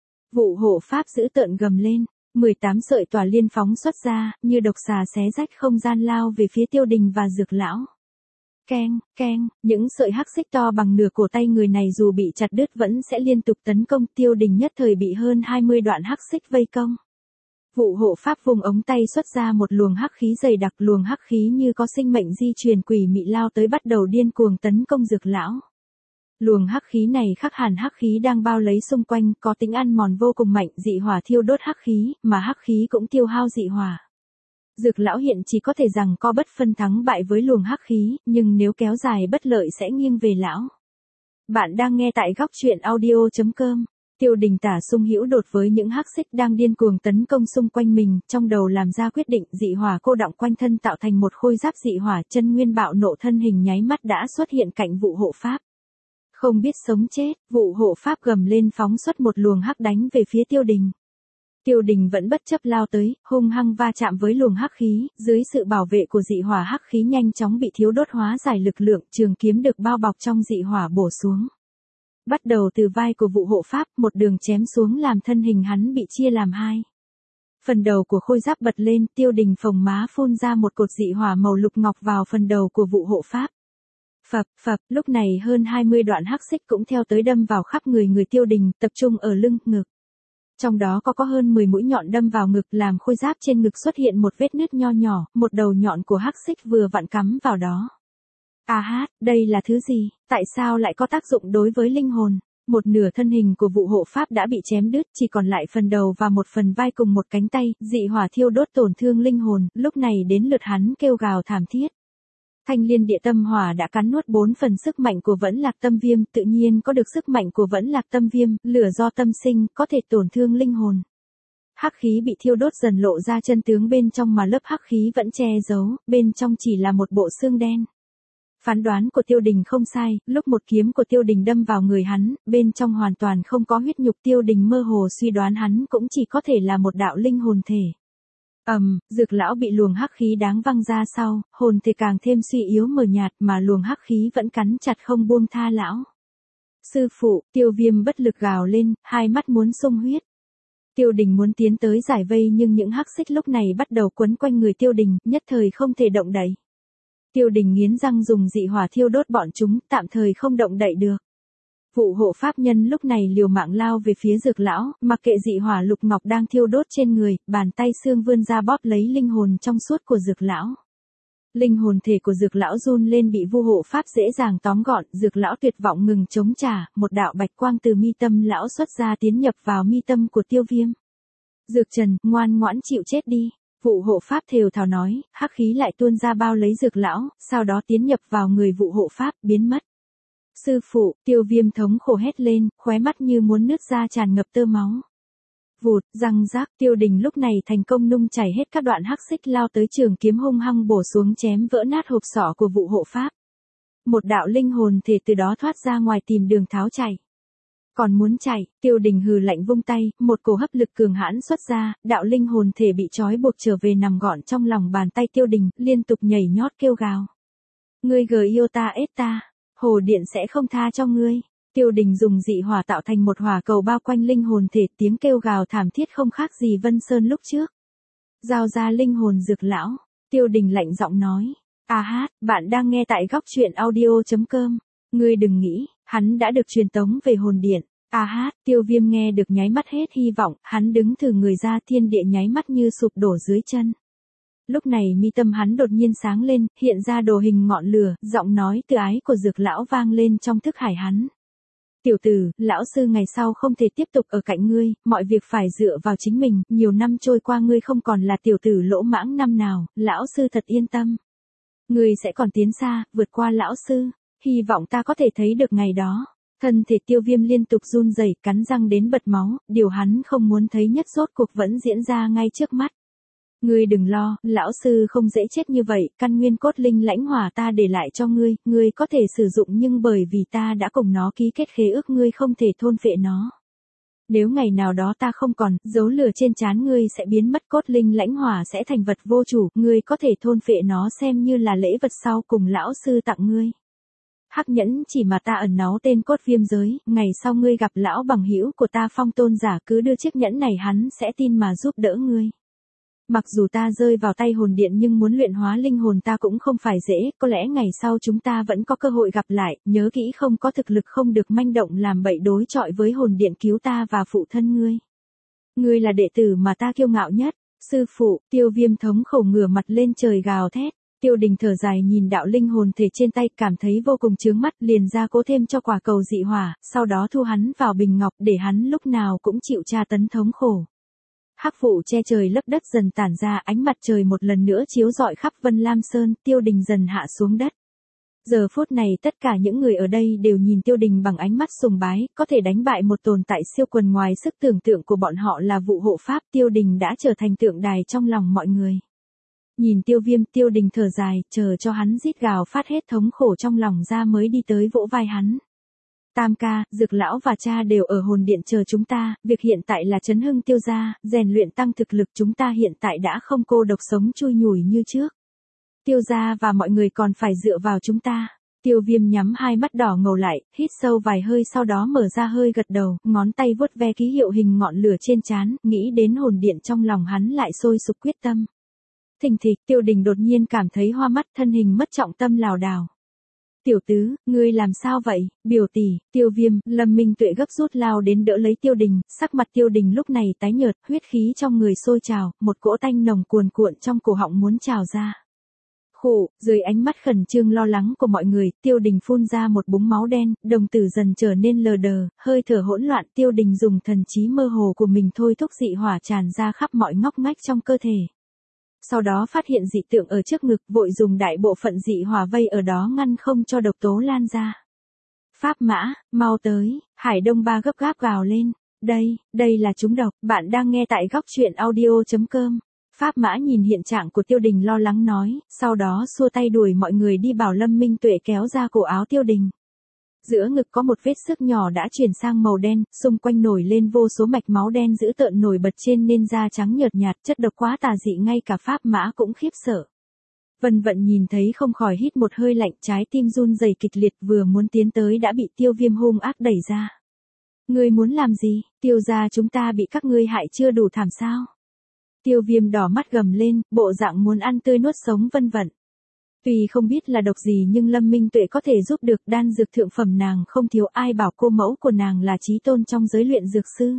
Vụ hộ pháp giữ tợn gầm lên, 18 sợi tỏa liên phóng xuất ra, như độc xà xé rách không gian lao về phía Tiêu Đình và Dược lão. Keng, keng, những sợi hắc xích to bằng nửa cổ tay người này dù bị chặt đứt vẫn sẽ liên tục tấn công, Tiêu Đình nhất thời bị hơn 20 đoạn hắc xích vây công. Vụ hộ pháp vùng ống tay xuất ra một luồng hắc khí dày đặc, luồng hắc khí như có sinh mệnh di truyền quỷ mị lao tới bắt đầu điên cuồng tấn công Dược lão. Luồng hắc khí này khác hẳn hắc khí đang bao lấy xung quanh, có tính ăn mòn vô cùng mạnh, dị hỏa thiêu đốt hắc khí, mà hắc khí cũng tiêu hao dị hỏa. Dược lão hiện chỉ có thể rằng co bất phân thắng bại với luồng hắc khí, nhưng nếu kéo dài bất lợi sẽ nghiêng về lão. Bạn đang nghe tại góc truyện audio.com. Tiêu Đình tả sung hữu đột với những hắc xích đang điên cuồng tấn công xung quanh mình, trong đầu làm ra quyết định, dị hỏa cô đọng quanh thân tạo thành một khôi giáp dị hỏa, chân nguyên bạo nộ, thân hình nháy mắt đã xuất hiện cạnh vụ hộ pháp. Không biết sống chết, vụ hộ pháp gầm lên phóng xuất một luồng hắc đánh về phía Tiêu Đình. Tiêu Đình vẫn bất chấp lao tới, hung hăng va chạm với luồng hắc khí, dưới sự bảo vệ của dị hỏa hắc khí nhanh chóng bị thiếu đốt hóa giải lực lượng, trường kiếm được bao bọc trong dị hỏa bổ xuống. Bắt đầu từ vai của vụ hộ pháp, một đường chém xuống làm thân hình hắn bị chia làm hai. Phần đầu của khôi giáp bật lên, Tiêu Đình phồng má phun ra một cột dị hỏa màu lục ngọc vào phần đầu của vụ hộ pháp. Phập, phập, lúc này hơn 20 đoạn hắc xích cũng theo tới đâm vào khắp người Tiêu Đình, tập trung ở lưng, ngực. Trong đó có hơn 10 mũi nhọn đâm vào ngực làm khôi giáp trên ngực xuất hiện một vết nứt nho nhỏ, một đầu nhọn của hắc xích vừa vặn cắm vào đó. À hát, đây là thứ gì? Tại sao lại có tác dụng đối với linh hồn? Một nửa thân hình của vụ hộ pháp đã bị chém đứt, chỉ còn lại phần đầu và một phần vai cùng một cánh tay, dị hỏa thiêu đốt tổn thương linh hồn, lúc này đến lượt hắn kêu gào thảm thiết. Thanh liên địa tâm hỏa đã cắn nuốt 4 phần sức mạnh của Vẫn Lạc Tâm Viêm, tự nhiên có được sức mạnh của Vẫn Lạc Tâm Viêm, lửa do tâm sinh, có thể tổn thương linh hồn. Hắc khí bị thiêu đốt dần lộ ra chân tướng bên trong mà lớp hắc khí vẫn che giấu, bên trong chỉ là một bộ xương đen. Phán đoán của Tiêu Đình không sai, lúc một kiếm của Tiêu Đình đâm vào người hắn, bên trong hoàn toàn không có huyết nhục, Tiêu Đình mơ hồ suy đoán hắn cũng chỉ có thể là một đạo linh hồn thể. Dược lão bị luồng hắc khí đáng văng ra sau, hồn thể càng thêm suy yếu mờ nhạt mà luồng hắc khí vẫn cắn chặt không buông tha lão. Sư phụ, Tiêu Viêm bất lực gào lên, hai mắt muốn sung huyết. Tiêu Đình muốn tiến tới giải vây nhưng những hắc xích lúc này bắt đầu quấn quanh người Tiêu Đình, nhất thời không thể động đậy. Tiêu Đình nghiến răng dùng dị hỏa thiêu đốt bọn chúng, tạm thời không động đậy được. Vụ hộ pháp nhân lúc này liều mạng lao về phía Dược lão, mặc kệ dị hỏa lục ngọc đang thiêu đốt trên người, bàn tay xương vươn ra bóp lấy linh hồn trong suốt của Dược lão. Linh hồn thể của Dược lão run lên bị vụ hộ pháp dễ dàng tóm gọn, Dược lão tuyệt vọng ngừng chống trả, một đạo bạch quang từ mi tâm lão xuất ra tiến nhập vào mi tâm của Tiêu Viêm. Dược Trần, ngoan ngoãn chịu chết đi. Vụ hộ pháp thều thào nói, hắc khí lại tuôn ra bao lấy Dược lão, sau đó tiến nhập vào người vụ hộ pháp, biến mất. Sư phụ, Tiêu Viêm thống khổ hét lên, khóe mắt như muốn nứt ra tràn ngập tơ máu. Vụt, răng rác, Tiêu Đình lúc này thành công nung chảy hết các đoạn hắc xích lao tới trường kiếm hung hăng bổ xuống chém vỡ nát hộp sọ của vụ hộ pháp. Một đạo linh hồn thể từ đó thoát ra ngoài tìm đường tháo chạy. Còn muốn chạy, Tiêu Đình hừ lạnh vung tay, một cổ hấp lực cường hãn xuất ra, đạo linh hồn thể bị trói buộc trở về nằm gọn trong lòng bàn tay Tiêu Đình, liên tục nhảy nhót kêu gào. Ngươi yêu ta ết ta, hồ điện sẽ không tha cho ngươi. Tiêu Đình dùng dị hỏa tạo thành một hỏa cầu bao quanh linh hồn thể, tiếng kêu gào thảm thiết không khác gì Vân Sơn lúc trước. Giao ra linh hồn dược lão, Tiêu Đình lạnh giọng nói. Bạn đang nghe tại góc truyện audio.com. Ngươi đừng nghĩ, hắn đã được truyền tống về hồn điện. Tiêu Viêm nghe được nháy mắt hết hy vọng, hắn đứng thử người ra, thiên địa nháy mắt như sụp đổ dưới chân. Lúc này mi tâm hắn đột nhiên sáng lên, hiện ra đồ hình ngọn lửa, giọng nói từ ái của dược lão vang lên trong thức hải hắn. Tiểu tử, lão sư ngày sau không thể tiếp tục ở cạnh ngươi, mọi việc phải dựa vào chính mình, nhiều năm trôi qua ngươi không còn là tiểu tử lỗ mãng năm nào, lão sư thật yên tâm. Ngươi sẽ còn tiến xa, vượt qua lão sư, hy vọng ta có thể thấy được ngày đó. Thân thể Tiêu Viêm liên tục run rẩy, cắn răng đến bật máu, điều hắn không muốn thấy nhất rốt cuộc vẫn diễn ra ngay trước mắt. Ngươi đừng lo, lão sư không dễ chết như vậy, căn nguyên cốt linh lãnh hỏa ta để lại cho ngươi có thể sử dụng nhưng bởi vì ta đã cùng nó ký kết khế ước ngươi không thể thôn phệ nó. Nếu ngày nào đó ta không còn, dấu lửa trên trán ngươi sẽ biến mất, cốt linh lãnh hỏa sẽ thành vật vô chủ, ngươi có thể thôn phệ nó xem như là lễ vật sau cùng lão sư tặng ngươi. Hắc nhẫn chỉ mà ta ẩn náu tên cốt viêm giới, ngày sau ngươi gặp lão bằng hữu của ta Phong Tôn giả cứ đưa chiếc nhẫn này hắn sẽ tin mà giúp đỡ ngươi. Mặc dù ta rơi vào tay hồn điện nhưng muốn luyện hóa linh hồn ta cũng không phải dễ, có lẽ ngày sau chúng ta vẫn có cơ hội gặp lại, nhớ kỹ không có thực lực không được manh động làm bậy đối chọi với hồn điện cứu ta và phụ thân ngươi. Ngươi là đệ tử mà ta kiêu ngạo nhất, sư phụ. Tiêu Viêm thống khổ ngửa mặt lên trời gào thét. Tiêu Đình thở dài nhìn đạo linh hồn thể trên tay, cảm thấy vô cùng chướng mắt, liền ra cố thêm cho quả cầu dị hỏa, sau đó thu hắn vào bình ngọc để hắn lúc nào cũng chịu tra tấn thống khổ. Hắc vụ che trời lấp đất dần tản ra, ánh mặt trời một lần nữa chiếu rọi khắp Vân Lam Sơn, Tiêu Đình dần hạ xuống đất. Giờ phút này tất cả những người ở đây đều nhìn Tiêu Đình bằng ánh mắt sùng bái, có thể đánh bại một tồn tại siêu quần ngoài sức tưởng tượng của bọn họ là vụ hộ pháp, Tiêu Đình đã trở thành tượng đài trong lòng mọi người. Nhìn Tiêu Viêm, Tiêu Đình thở dài, chờ cho hắn rít gào phát hết thống khổ trong lòng ra mới đi tới vỗ vai hắn. Tam ca, Dược lão và cha đều ở hồn điện chờ chúng ta, việc hiện tại là trấn hưng Tiêu gia, rèn luyện tăng thực lực, chúng ta hiện tại đã không cô độc sống chui nhủi như trước. Tiêu gia và mọi người còn phải dựa vào chúng ta. Tiêu Viêm nhắm hai mắt đỏ ngầu lại, hít sâu vài hơi sau đó mở ra hơi gật đầu, ngón tay vuốt ve ký hiệu hình ngọn lửa trên trán, nghĩ đến hồn điện trong lòng hắn lại sôi sục quyết tâm. Thình thịch, Tiêu Đình đột nhiên cảm thấy hoa mắt, thân hình mất trọng tâm lảo đảo. Tiểu tứ, ngươi làm sao vậy? Biểu tỷ. Tiêu Viêm, Lâm Minh Tuệ gấp rút lao đến đỡ lấy Tiêu Đình, sắc mặt Tiêu Đình lúc này tái nhợt, huyết khí trong người sôi trào, một cỗ tanh nồng cuồn cuộn trong cổ họng muốn trào ra. Khụ, dưới ánh mắt khẩn trương lo lắng của mọi người, Tiêu Đình phun ra một búng máu đen, đồng tử dần trở nên lờ đờ, hơi thở hỗn loạn, Tiêu Đình dùng thần trí mơ hồ của mình thôi thúc dị hỏa tràn ra khắp mọi ngóc ngách trong cơ thể. Sau đó phát hiện dị tượng ở trước ngực, vội dùng đại bộ phận dị hỏa vây ở đó ngăn không cho độc tố lan ra. Pháp Mã, mau tới, Hải Đông Ba gấp gáp gào lên. Đây là trúng độc, bạn đang nghe tại góc truyện audio.com. Pháp Mã nhìn hiện trạng của Tiêu Đình lo lắng nói, sau đó xua tay đuổi mọi người đi bảo Lâm Minh Tuệ kéo ra cổ áo Tiêu Đình. Giữa ngực có một vết xước nhỏ đã chuyển sang màu đen, xung quanh nổi lên vô số mạch máu đen dữ tợn nổi bật trên nền da trắng nhợt nhạt, chất độc quá tà dị ngay cả Pháp Mã cũng khiếp sợ. Vân Vận nhìn thấy không khỏi hít một hơi lạnh, trái tim run rẩy kịch liệt, vừa muốn tiến tới đã bị Tiêu Viêm hung ác đẩy ra. Ngươi muốn làm gì? Tiêu gia chúng ta bị các ngươi hại chưa đủ thảm sao? Tiêu Viêm đỏ mắt gầm lên, bộ dạng muốn ăn tươi nuốt sống Vân Vận. Tuy không biết là độc gì nhưng Lâm Minh Tuệ có thể giúp được, đan dược thượng phẩm nàng không thiếu, ai bảo cô mẫu của nàng là chí tôn trong giới luyện dược sư.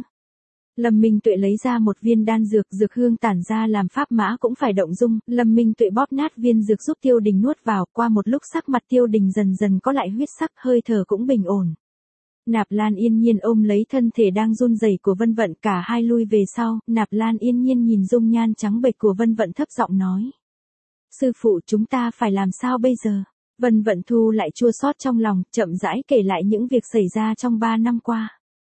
Lâm Minh Tuệ lấy ra một viên đan dược, dược hương tản ra làm Pháp Mã cũng phải động dung, Lâm Minh Tuệ bóp nát viên dược giúp Tiêu Đình nuốt vào, qua một lúc sắc mặt Tiêu Đình dần dần có lại huyết sắc, hơi thở cũng bình ổn. Nạp Lan Yên Nhiên ôm lấy thân thể đang run rẩy của Vân Vận, cả hai lui về sau, Nạp Lan Yên Nhiên nhìn dung nhan trắng bệch của Vân Vận thấp giọng nói. Sư phụ, chúng ta phải làm sao bây giờ? Vân Vận thu lại chua xót trong lòng, chậm rãi kể lại những việc xảy ra trong 3 năm qua.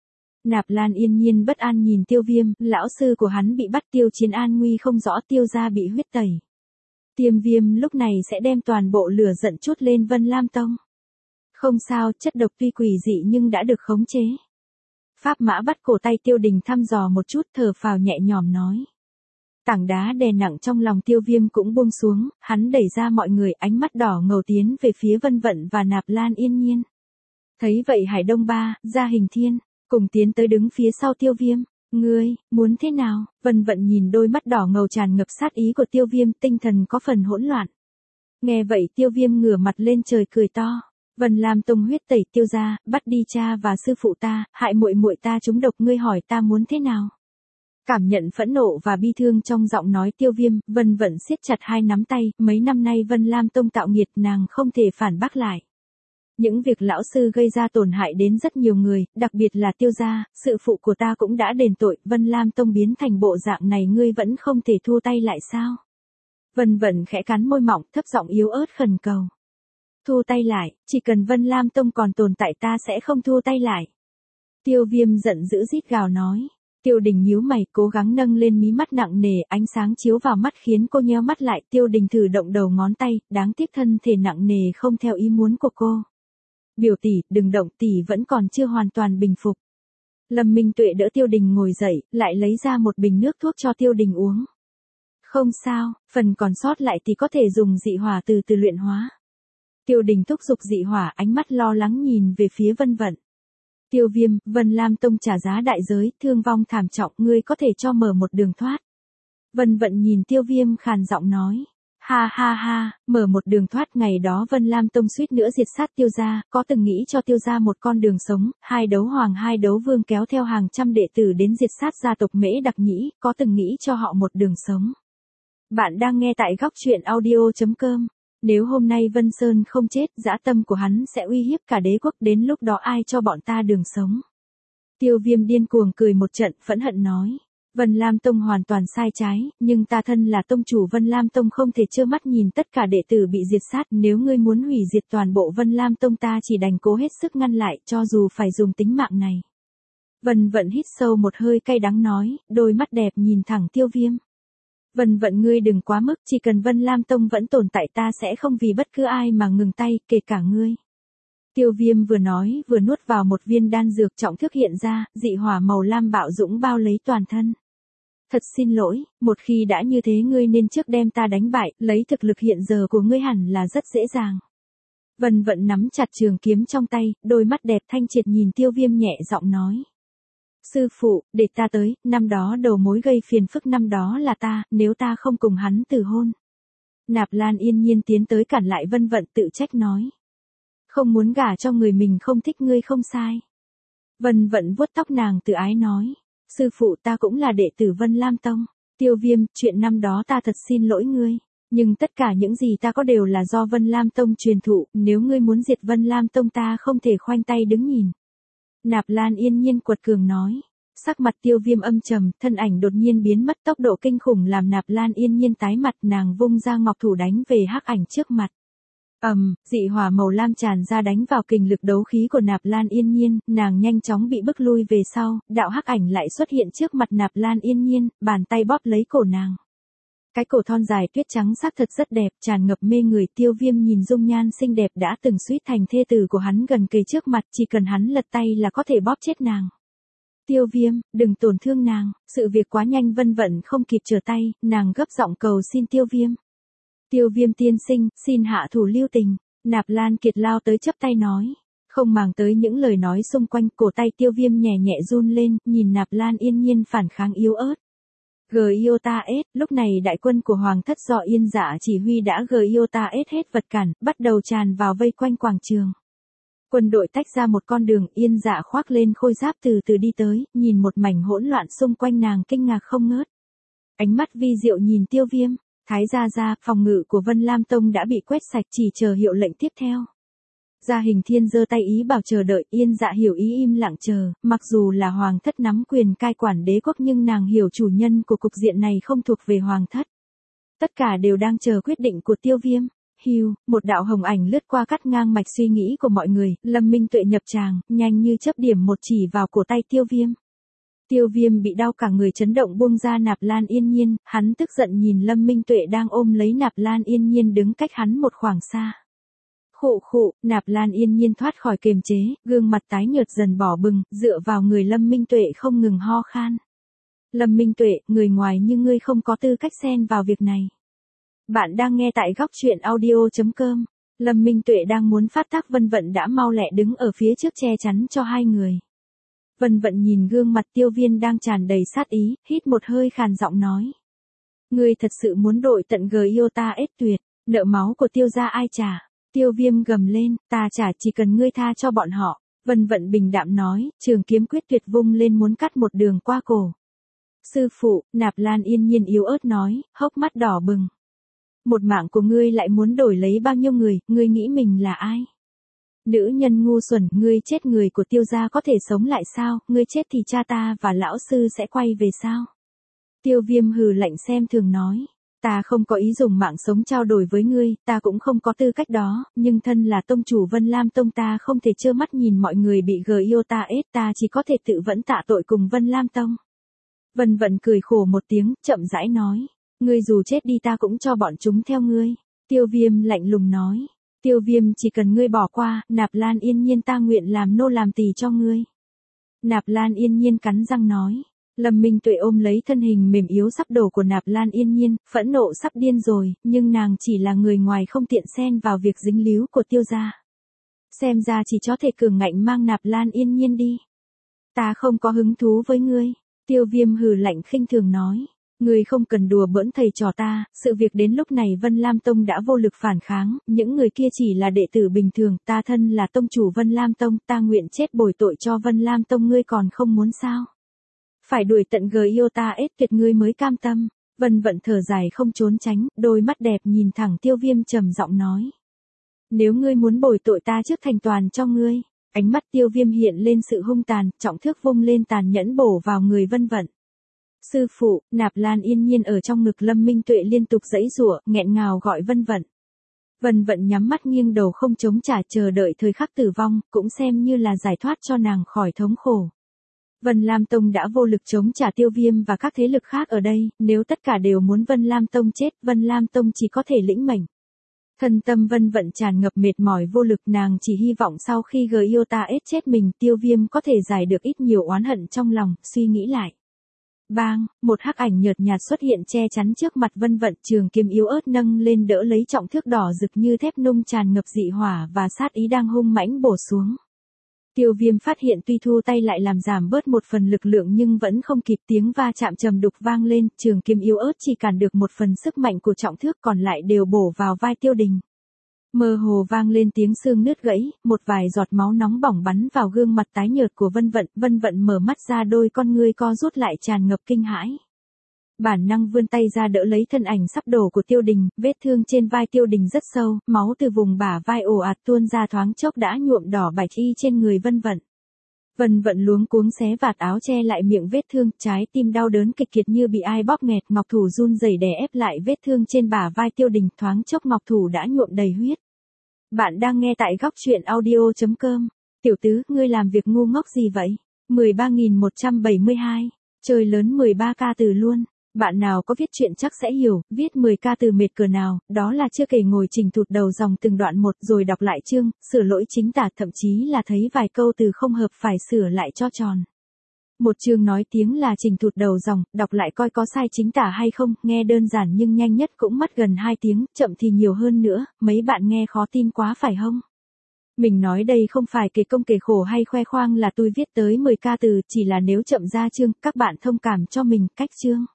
Nạp Lan Yên Nhiên bất an nhìn Tiêu Viêm, lão sư của hắn bị bắt, Tiêu Chiến an nguy không rõ, Tiêu gia bị huyết tẩy. Tiêm Viêm lúc này sẽ đem toàn bộ lửa giận trút lên Vân Lam Tông. Không sao, chất độc tuy quỷ dị nhưng đã được khống chế. Pháp Mã bắt cổ tay Tiêu Đình thăm dò một chút, thở phào nhẹ nhõm nói. Tảng đá đè nặng trong lòng Tiêu Viêm cũng buông xuống, hắn đẩy ra mọi người, ánh mắt đỏ ngầu tiến về phía Vân Vận và Nạp Lan Yên Nhiên. Thấy vậy Hải Đông Ba, Gia Hình Thiên, cùng tiến tới đứng phía sau Tiêu Viêm. Ngươi, muốn thế nào? Vân Vận nhìn đôi mắt đỏ ngầu tràn ngập sát ý của Tiêu Viêm, tinh thần có phần hỗn loạn. Nghe vậy Tiêu Viêm ngửa mặt lên trời cười to. Vân Lam Tông huyết tẩy Tiêu gia, bắt đi cha và sư phụ ta, hại muội muội ta trúng độc, ngươi hỏi ta muốn thế nào? Cảm nhận phẫn nộ và bi thương trong giọng nói Tiêu Viêm, Vân Vận siết chặt hai nắm tay, mấy năm nay Vân Lam Tông tạo nghiệt, nàng không thể phản bác lại. Những việc lão sư gây ra tổn hại đến rất nhiều người, đặc biệt là Tiêu gia, sự phụ của ta cũng đã đền tội, Vân Lam Tông biến thành bộ dạng này ngươi vẫn không thể thu tay lại sao? Vân Vận khẽ cắn môi mỏng, thấp giọng yếu ớt khẩn cầu. Thu tay lại, chỉ cần Vân Lam Tông còn tồn tại ta sẽ không thu tay lại. Tiêu Viêm giận dữ rít gào nói. Tiêu Đình nhíu mày, cố gắng nâng lên mí mắt nặng nề, ánh sáng chiếu vào mắt khiến cô nheo mắt lại. Tiêu Đình thử động đầu ngón tay, đáng tiếc thân thể nặng nề không theo ý muốn của cô. Biểu tỷ, đừng động, tỷ vẫn còn chưa hoàn toàn bình phục. Lâm Minh Tuệ đỡ Tiêu Đình ngồi dậy, lại lấy ra một bình nước thuốc cho Tiêu Đình uống. Không sao, phần còn sót lại thì có thể dùng dị hỏa từ từ luyện hóa. Tiêu Đình thúc giục dị hỏa, ánh mắt lo lắng nhìn về phía Vân Vận. Tiêu Viêm, Vân Lam Tông trả giá đại giới, thương vong thảm trọng, ngươi có thể cho mở một đường thoát. Vân Vận nhìn Tiêu Viêm khàn giọng nói. Ha ha ha, mở một đường thoát, ngày đó Vân Lam Tông suýt nữa diệt sát Tiêu gia, có từng nghĩ cho Tiêu gia một con đường sống, hai đấu hoàng hai đấu vương kéo theo hàng trăm đệ tử đến diệt sát gia tộc Mễ Đặc Nhĩ, có từng nghĩ cho họ một đường sống. Bạn đang nghe tại góc truyện audio.com. Nếu hôm nay Vân Sơn không chết, dã tâm của hắn sẽ uy hiếp cả đế quốc, đến lúc đó ai cho bọn ta đường sống. Tiêu Viêm điên cuồng cười một trận, phẫn hận nói. Vân Lam Tông hoàn toàn sai trái, nhưng ta thân là tông chủ Vân Lam Tông không thể trơ mắt nhìn tất cả đệ tử bị diệt sát, nếu ngươi muốn hủy diệt toàn bộ Vân Lam Tông ta chỉ đành cố hết sức ngăn lại, cho dù phải dùng tính mạng này. Vân Vận hít sâu một hơi cay đắng nói, đôi mắt đẹp nhìn thẳng Tiêu Viêm. Vân Vận ngươi đừng quá mức, chỉ cần Vân Lam Tông vẫn tồn tại ta sẽ không vì bất cứ ai mà ngừng tay, kể cả ngươi. Tiêu Viêm vừa nói vừa nuốt vào một viên đan dược trọng thức hiện ra, dị hỏa màu lam bạo dũng bao lấy toàn thân. Thật xin lỗi, một khi đã như thế ngươi nên trước đem ta đánh bại, lấy thực lực hiện giờ của ngươi hẳn là rất dễ dàng. Vân Vận nắm chặt trường kiếm trong tay, đôi mắt đẹp thanh triệt nhìn Tiêu Viêm nhẹ giọng nói. Sư phụ, để ta tới, năm đó đầu mối gây phiền phức năm đó là ta, nếu ta không cùng hắn từ hôn. Nạp Lan Yên Nhiên tiến tới cản lại Vân Vận tự trách nói. Không muốn gả cho người mình không thích ngươi không sai. Vân Vận vuốt tóc nàng tự ái nói. Sư phụ ta cũng là đệ tử Vân Lam Tông. Tiêu Viêm, chuyện năm đó ta thật xin lỗi ngươi. Nhưng tất cả những gì ta có đều là do Vân Lam Tông truyền thụ, nếu ngươi muốn diệt Vân Lam Tông ta không thể khoanh tay đứng nhìn. Nạp Lan Yên Nhiên quật cường nói. Sắc mặt Tiêu Viêm âm trầm, thân ảnh đột nhiên biến mất, tốc độ kinh khủng làm Nạp Lan Yên Nhiên tái mặt, nàng vung ra ngọc thủ đánh về hắc ảnh trước mặt. Dị hỏa màu lam tràn ra đánh vào kình lực đấu khí của Nạp Lan Yên Nhiên, nàng nhanh chóng bị bức lui về sau, đạo hắc ảnh lại xuất hiện trước mặt Nạp Lan Yên Nhiên, bàn tay bóp lấy cổ nàng. Cái cổ thon dài tuyết trắng xác thật rất đẹp, tràn ngập mê người. Tiêu Viêm nhìn dung nhan xinh đẹp đã từng suýt thành thê tử của hắn gần kề trước mặt, chỉ cần hắn lật tay là có thể bóp chết nàng. Tiêu Viêm, đừng tổn thương nàng, sự việc quá nhanh. Vân Vận không kịp trở tay, nàng gấp giọng cầu xin Tiêu Viêm. Tiêu Viêm tiên sinh, xin hạ thủ lưu tình. Nạp Lan Kiệt lao tới chắp tay nói. Không màng tới những lời nói xung quanh, cổ tay Tiêu Viêm nhẹ nhẹ run lên, nhìn Nạp Lan Yên Nhiên phản kháng yếu ớt. Giota-S, lúc này đại quân của Hoàng thất do Yên Dạ chỉ huy đã Giota-S hết vật cản, bắt đầu tràn vào vây quanh quảng trường. Quân đội tách ra một con đường, Yên Dạ khoác lên khôi giáp từ từ đi tới, nhìn một mảnh hỗn loạn xung quanh nàng kinh ngạc không ngớt. Ánh mắt vi diệu nhìn Tiêu Viêm. Thái gia, phòng ngự của Vân Lam Tông đã bị quét sạch, chỉ chờ hiệu lệnh tiếp theo. Gia Hình Thiên giơ tay ý bảo chờ đợi, Yên Dạ hiểu ý im lặng chờ, mặc dù là Hoàng thất nắm quyền cai quản đế quốc nhưng nàng hiểu chủ nhân của cục diện này không thuộc về Hoàng thất. Tất cả đều đang chờ quyết định của Tiêu Viêm. Hưu, một đạo hồng ảnh lướt qua cắt ngang mạch suy nghĩ của mọi người, Lâm Minh Tuệ nhập tràng, nhanh như chớp điểm một chỉ vào cổ tay Tiêu Viêm. Tiêu Viêm bị đau cả người chấn động buông ra Nạp Lan Yên Nhiên, hắn tức giận nhìn Lâm Minh Tuệ đang ôm lấy Nạp Lan Yên Nhiên đứng cách hắn một khoảng xa. Khụ khụ, Nạp Lan Yên Nhiên thoát khỏi kiềm chế, gương mặt tái nhợt dần đỏ bừng, dựa vào người Lâm Minh Tuệ không ngừng ho khan. Lâm Minh Tuệ, người ngoài như ngươi không có tư cách xen vào việc này. Bạn đang nghe tại góc truyện audio.com. Lâm Minh Tuệ đang muốn phát tác, Vân Vận đã mau lẹ đứng ở phía trước che chắn cho hai người. Vân Vận nhìn gương mặt Tiêu Viêm đang tràn đầy sát ý, hít một hơi khàn giọng nói. Ngươi thật sự muốn đội tận Giota ết tuyệt, nợ máu của Tiêu gia ai trả? Tiêu Viêm gầm lên, ta trả, chỉ cần ngươi tha cho bọn họ. Vân Vận bình đạm nói, trường kiếm quyết tuyệt vung lên muốn cắt một đường qua cổ. Sư phụ, Nạp Lan Yên Nhiên yếu ớt nói, hốc mắt đỏ bừng. Một mạng của ngươi lại muốn đổi lấy bao nhiêu người, ngươi nghĩ mình là ai? Nữ nhân ngu xuẩn, ngươi chết người của Tiêu gia có thể sống lại sao, ngươi chết thì cha ta và lão sư sẽ quay về sao? Tiêu Viêm hừ lạnh xem thường nói, ta không có ý dùng mạng sống trao đổi với ngươi, ta cũng không có tư cách đó, nhưng thân là tông chủ Vân Lam Tông ta không thể trơ mắt nhìn mọi người bị Giota ết, ta chỉ có thể tự vẫn tạ tội cùng Vân Lam Tông. Vân Vận cười khổ một tiếng, chậm rãi nói, ngươi dù chết đi ta cũng cho bọn chúng theo ngươi. Tiêu Viêm lạnh lùng nói, Tiêu Viêm chỉ cần ngươi bỏ qua, Nạp Lan Yên Nhiên ta nguyện làm nô làm tỳ cho ngươi. Nạp Lan Yên Nhiên cắn răng nói. Lâm Minh Tuệ ôm lấy thân hình mềm yếu sắp đổ của Nạp Lan Yên Nhiên, phẫn nộ sắp điên rồi, nhưng nàng chỉ là người ngoài không tiện xen vào việc dính líu của Tiêu gia. Xem ra chỉ có thể cường ngạnh mang Nạp Lan Yên Nhiên đi. Ta không có hứng thú với ngươi. Tiêu Viêm hừ lạnh khinh thường nói. Ngươi không cần đùa bỡn thầy trò ta, sự việc đến lúc này Vân Lam Tông đã vô lực phản kháng, những người kia chỉ là đệ tử bình thường, ta thân là tông chủ Vân Lam Tông, ta nguyện chết bồi tội cho Vân Lam Tông, ngươi còn không muốn sao? Phải đuổi tận Giota ết tuyệt ngươi mới cam tâm. Vân Vận thở dài không trốn tránh, đôi mắt đẹp nhìn thẳng Tiêu Viêm trầm giọng nói. Nếu ngươi muốn bồi tội ta trước thành toàn cho ngươi. Ánh mắt Tiêu Viêm hiện lên sự hung tàn, trọng thước vung lên tàn nhẫn bổ vào người Vân Vận. Sư phụ, Nạp Lan Yên Nhiên ở trong ngực Lâm Minh Tuệ liên tục giãy giụa, nghẹn ngào gọi Vân Vận. Vân Vận nhắm mắt nghiêng đầu không chống trả, chờ đợi thời khắc tử vong, cũng xem như là giải thoát cho nàng khỏi thống khổ. Vân Lam Tông đã vô lực chống trả Tiêu Viêm và các thế lực khác ở đây, nếu tất cả đều muốn Vân Lam Tông chết, Vân Lam Tông chỉ có thể lĩnh mệnh. Thân tâm Vân Vận tràn ngập mệt mỏi vô lực, nàng chỉ hy vọng sau khi Giota ết chết mình, Tiêu Viêm có thể giải được ít nhiều oán hận trong lòng, suy nghĩ lại. Bang, một hắc ảnh nhợt nhạt xuất hiện che chắn trước mặt Vân Vận, trường kiếm yếu ớt nâng lên đỡ lấy trọng thước đỏ rực như thép nung tràn ngập dị hỏa và sát ý đang hung mãnh bổ xuống. Tiêu Viêm phát hiện tuy thu tay lại làm giảm bớt một phần lực lượng nhưng vẫn không kịp, tiếng va chạm trầm đục vang lên, trường kiếm yếu ớt chỉ cản được một phần sức mạnh của trọng thước, còn lại đều bổ vào vai Tiêu Đình. Mơ hồ vang lên tiếng xương nứt gãy, một vài giọt máu nóng bỏng bắn vào gương mặt tái nhợt của Vân Vận mở mắt ra, đôi con ngươi co rút lại tràn ngập kinh hãi. Bản năng vươn tay ra đỡ lấy thân ảnh sắp đổ của Tiêu Đình, vết thương trên vai Tiêu Đình rất sâu, máu từ vùng bả vai ồ ạt tuôn ra, thoáng chốc đã nhuộm đỏ bạch y trên người Vân Vận. Vân Vận luống cuống xé vạt áo che lại miệng vết thương, trái tim đau đớn kịch liệt như bị ai bóp nghẹt, ngọc thủ run rẩy đè ép lại vết thương trên bả vai Tiêu Đình, thoáng chốc ngọc thủ đã nhuộm đầy huyết. Bạn đang nghe tại góc truyện audio.com. Tiểu tứ, ngươi làm việc ngu ngốc gì vậy? 13.172. Trời lớn 13 ca từ luôn. Bạn nào có viết truyện chắc sẽ hiểu, viết 10 ca từ mệt cỡ nào, đó là chưa kể ngồi chỉnh thụt đầu dòng từng đoạn một rồi đọc lại chương, sửa lỗi chính tả, thậm chí là thấy vài câu từ không hợp phải sửa lại cho tròn. Một chương nói tiếng là chỉnh thụt đầu dòng, đọc lại coi có sai chính tả hay không, nghe đơn giản nhưng nhanh nhất cũng mất gần 2 tiếng, chậm thì nhiều hơn nữa, mấy bạn nghe khó tin quá phải không? Mình nói đây không phải kể công kể khổ hay khoe khoang là tôi viết tới 10 ca từ, chỉ là nếu chậm ra chương, các bạn thông cảm cho mình, cách chương.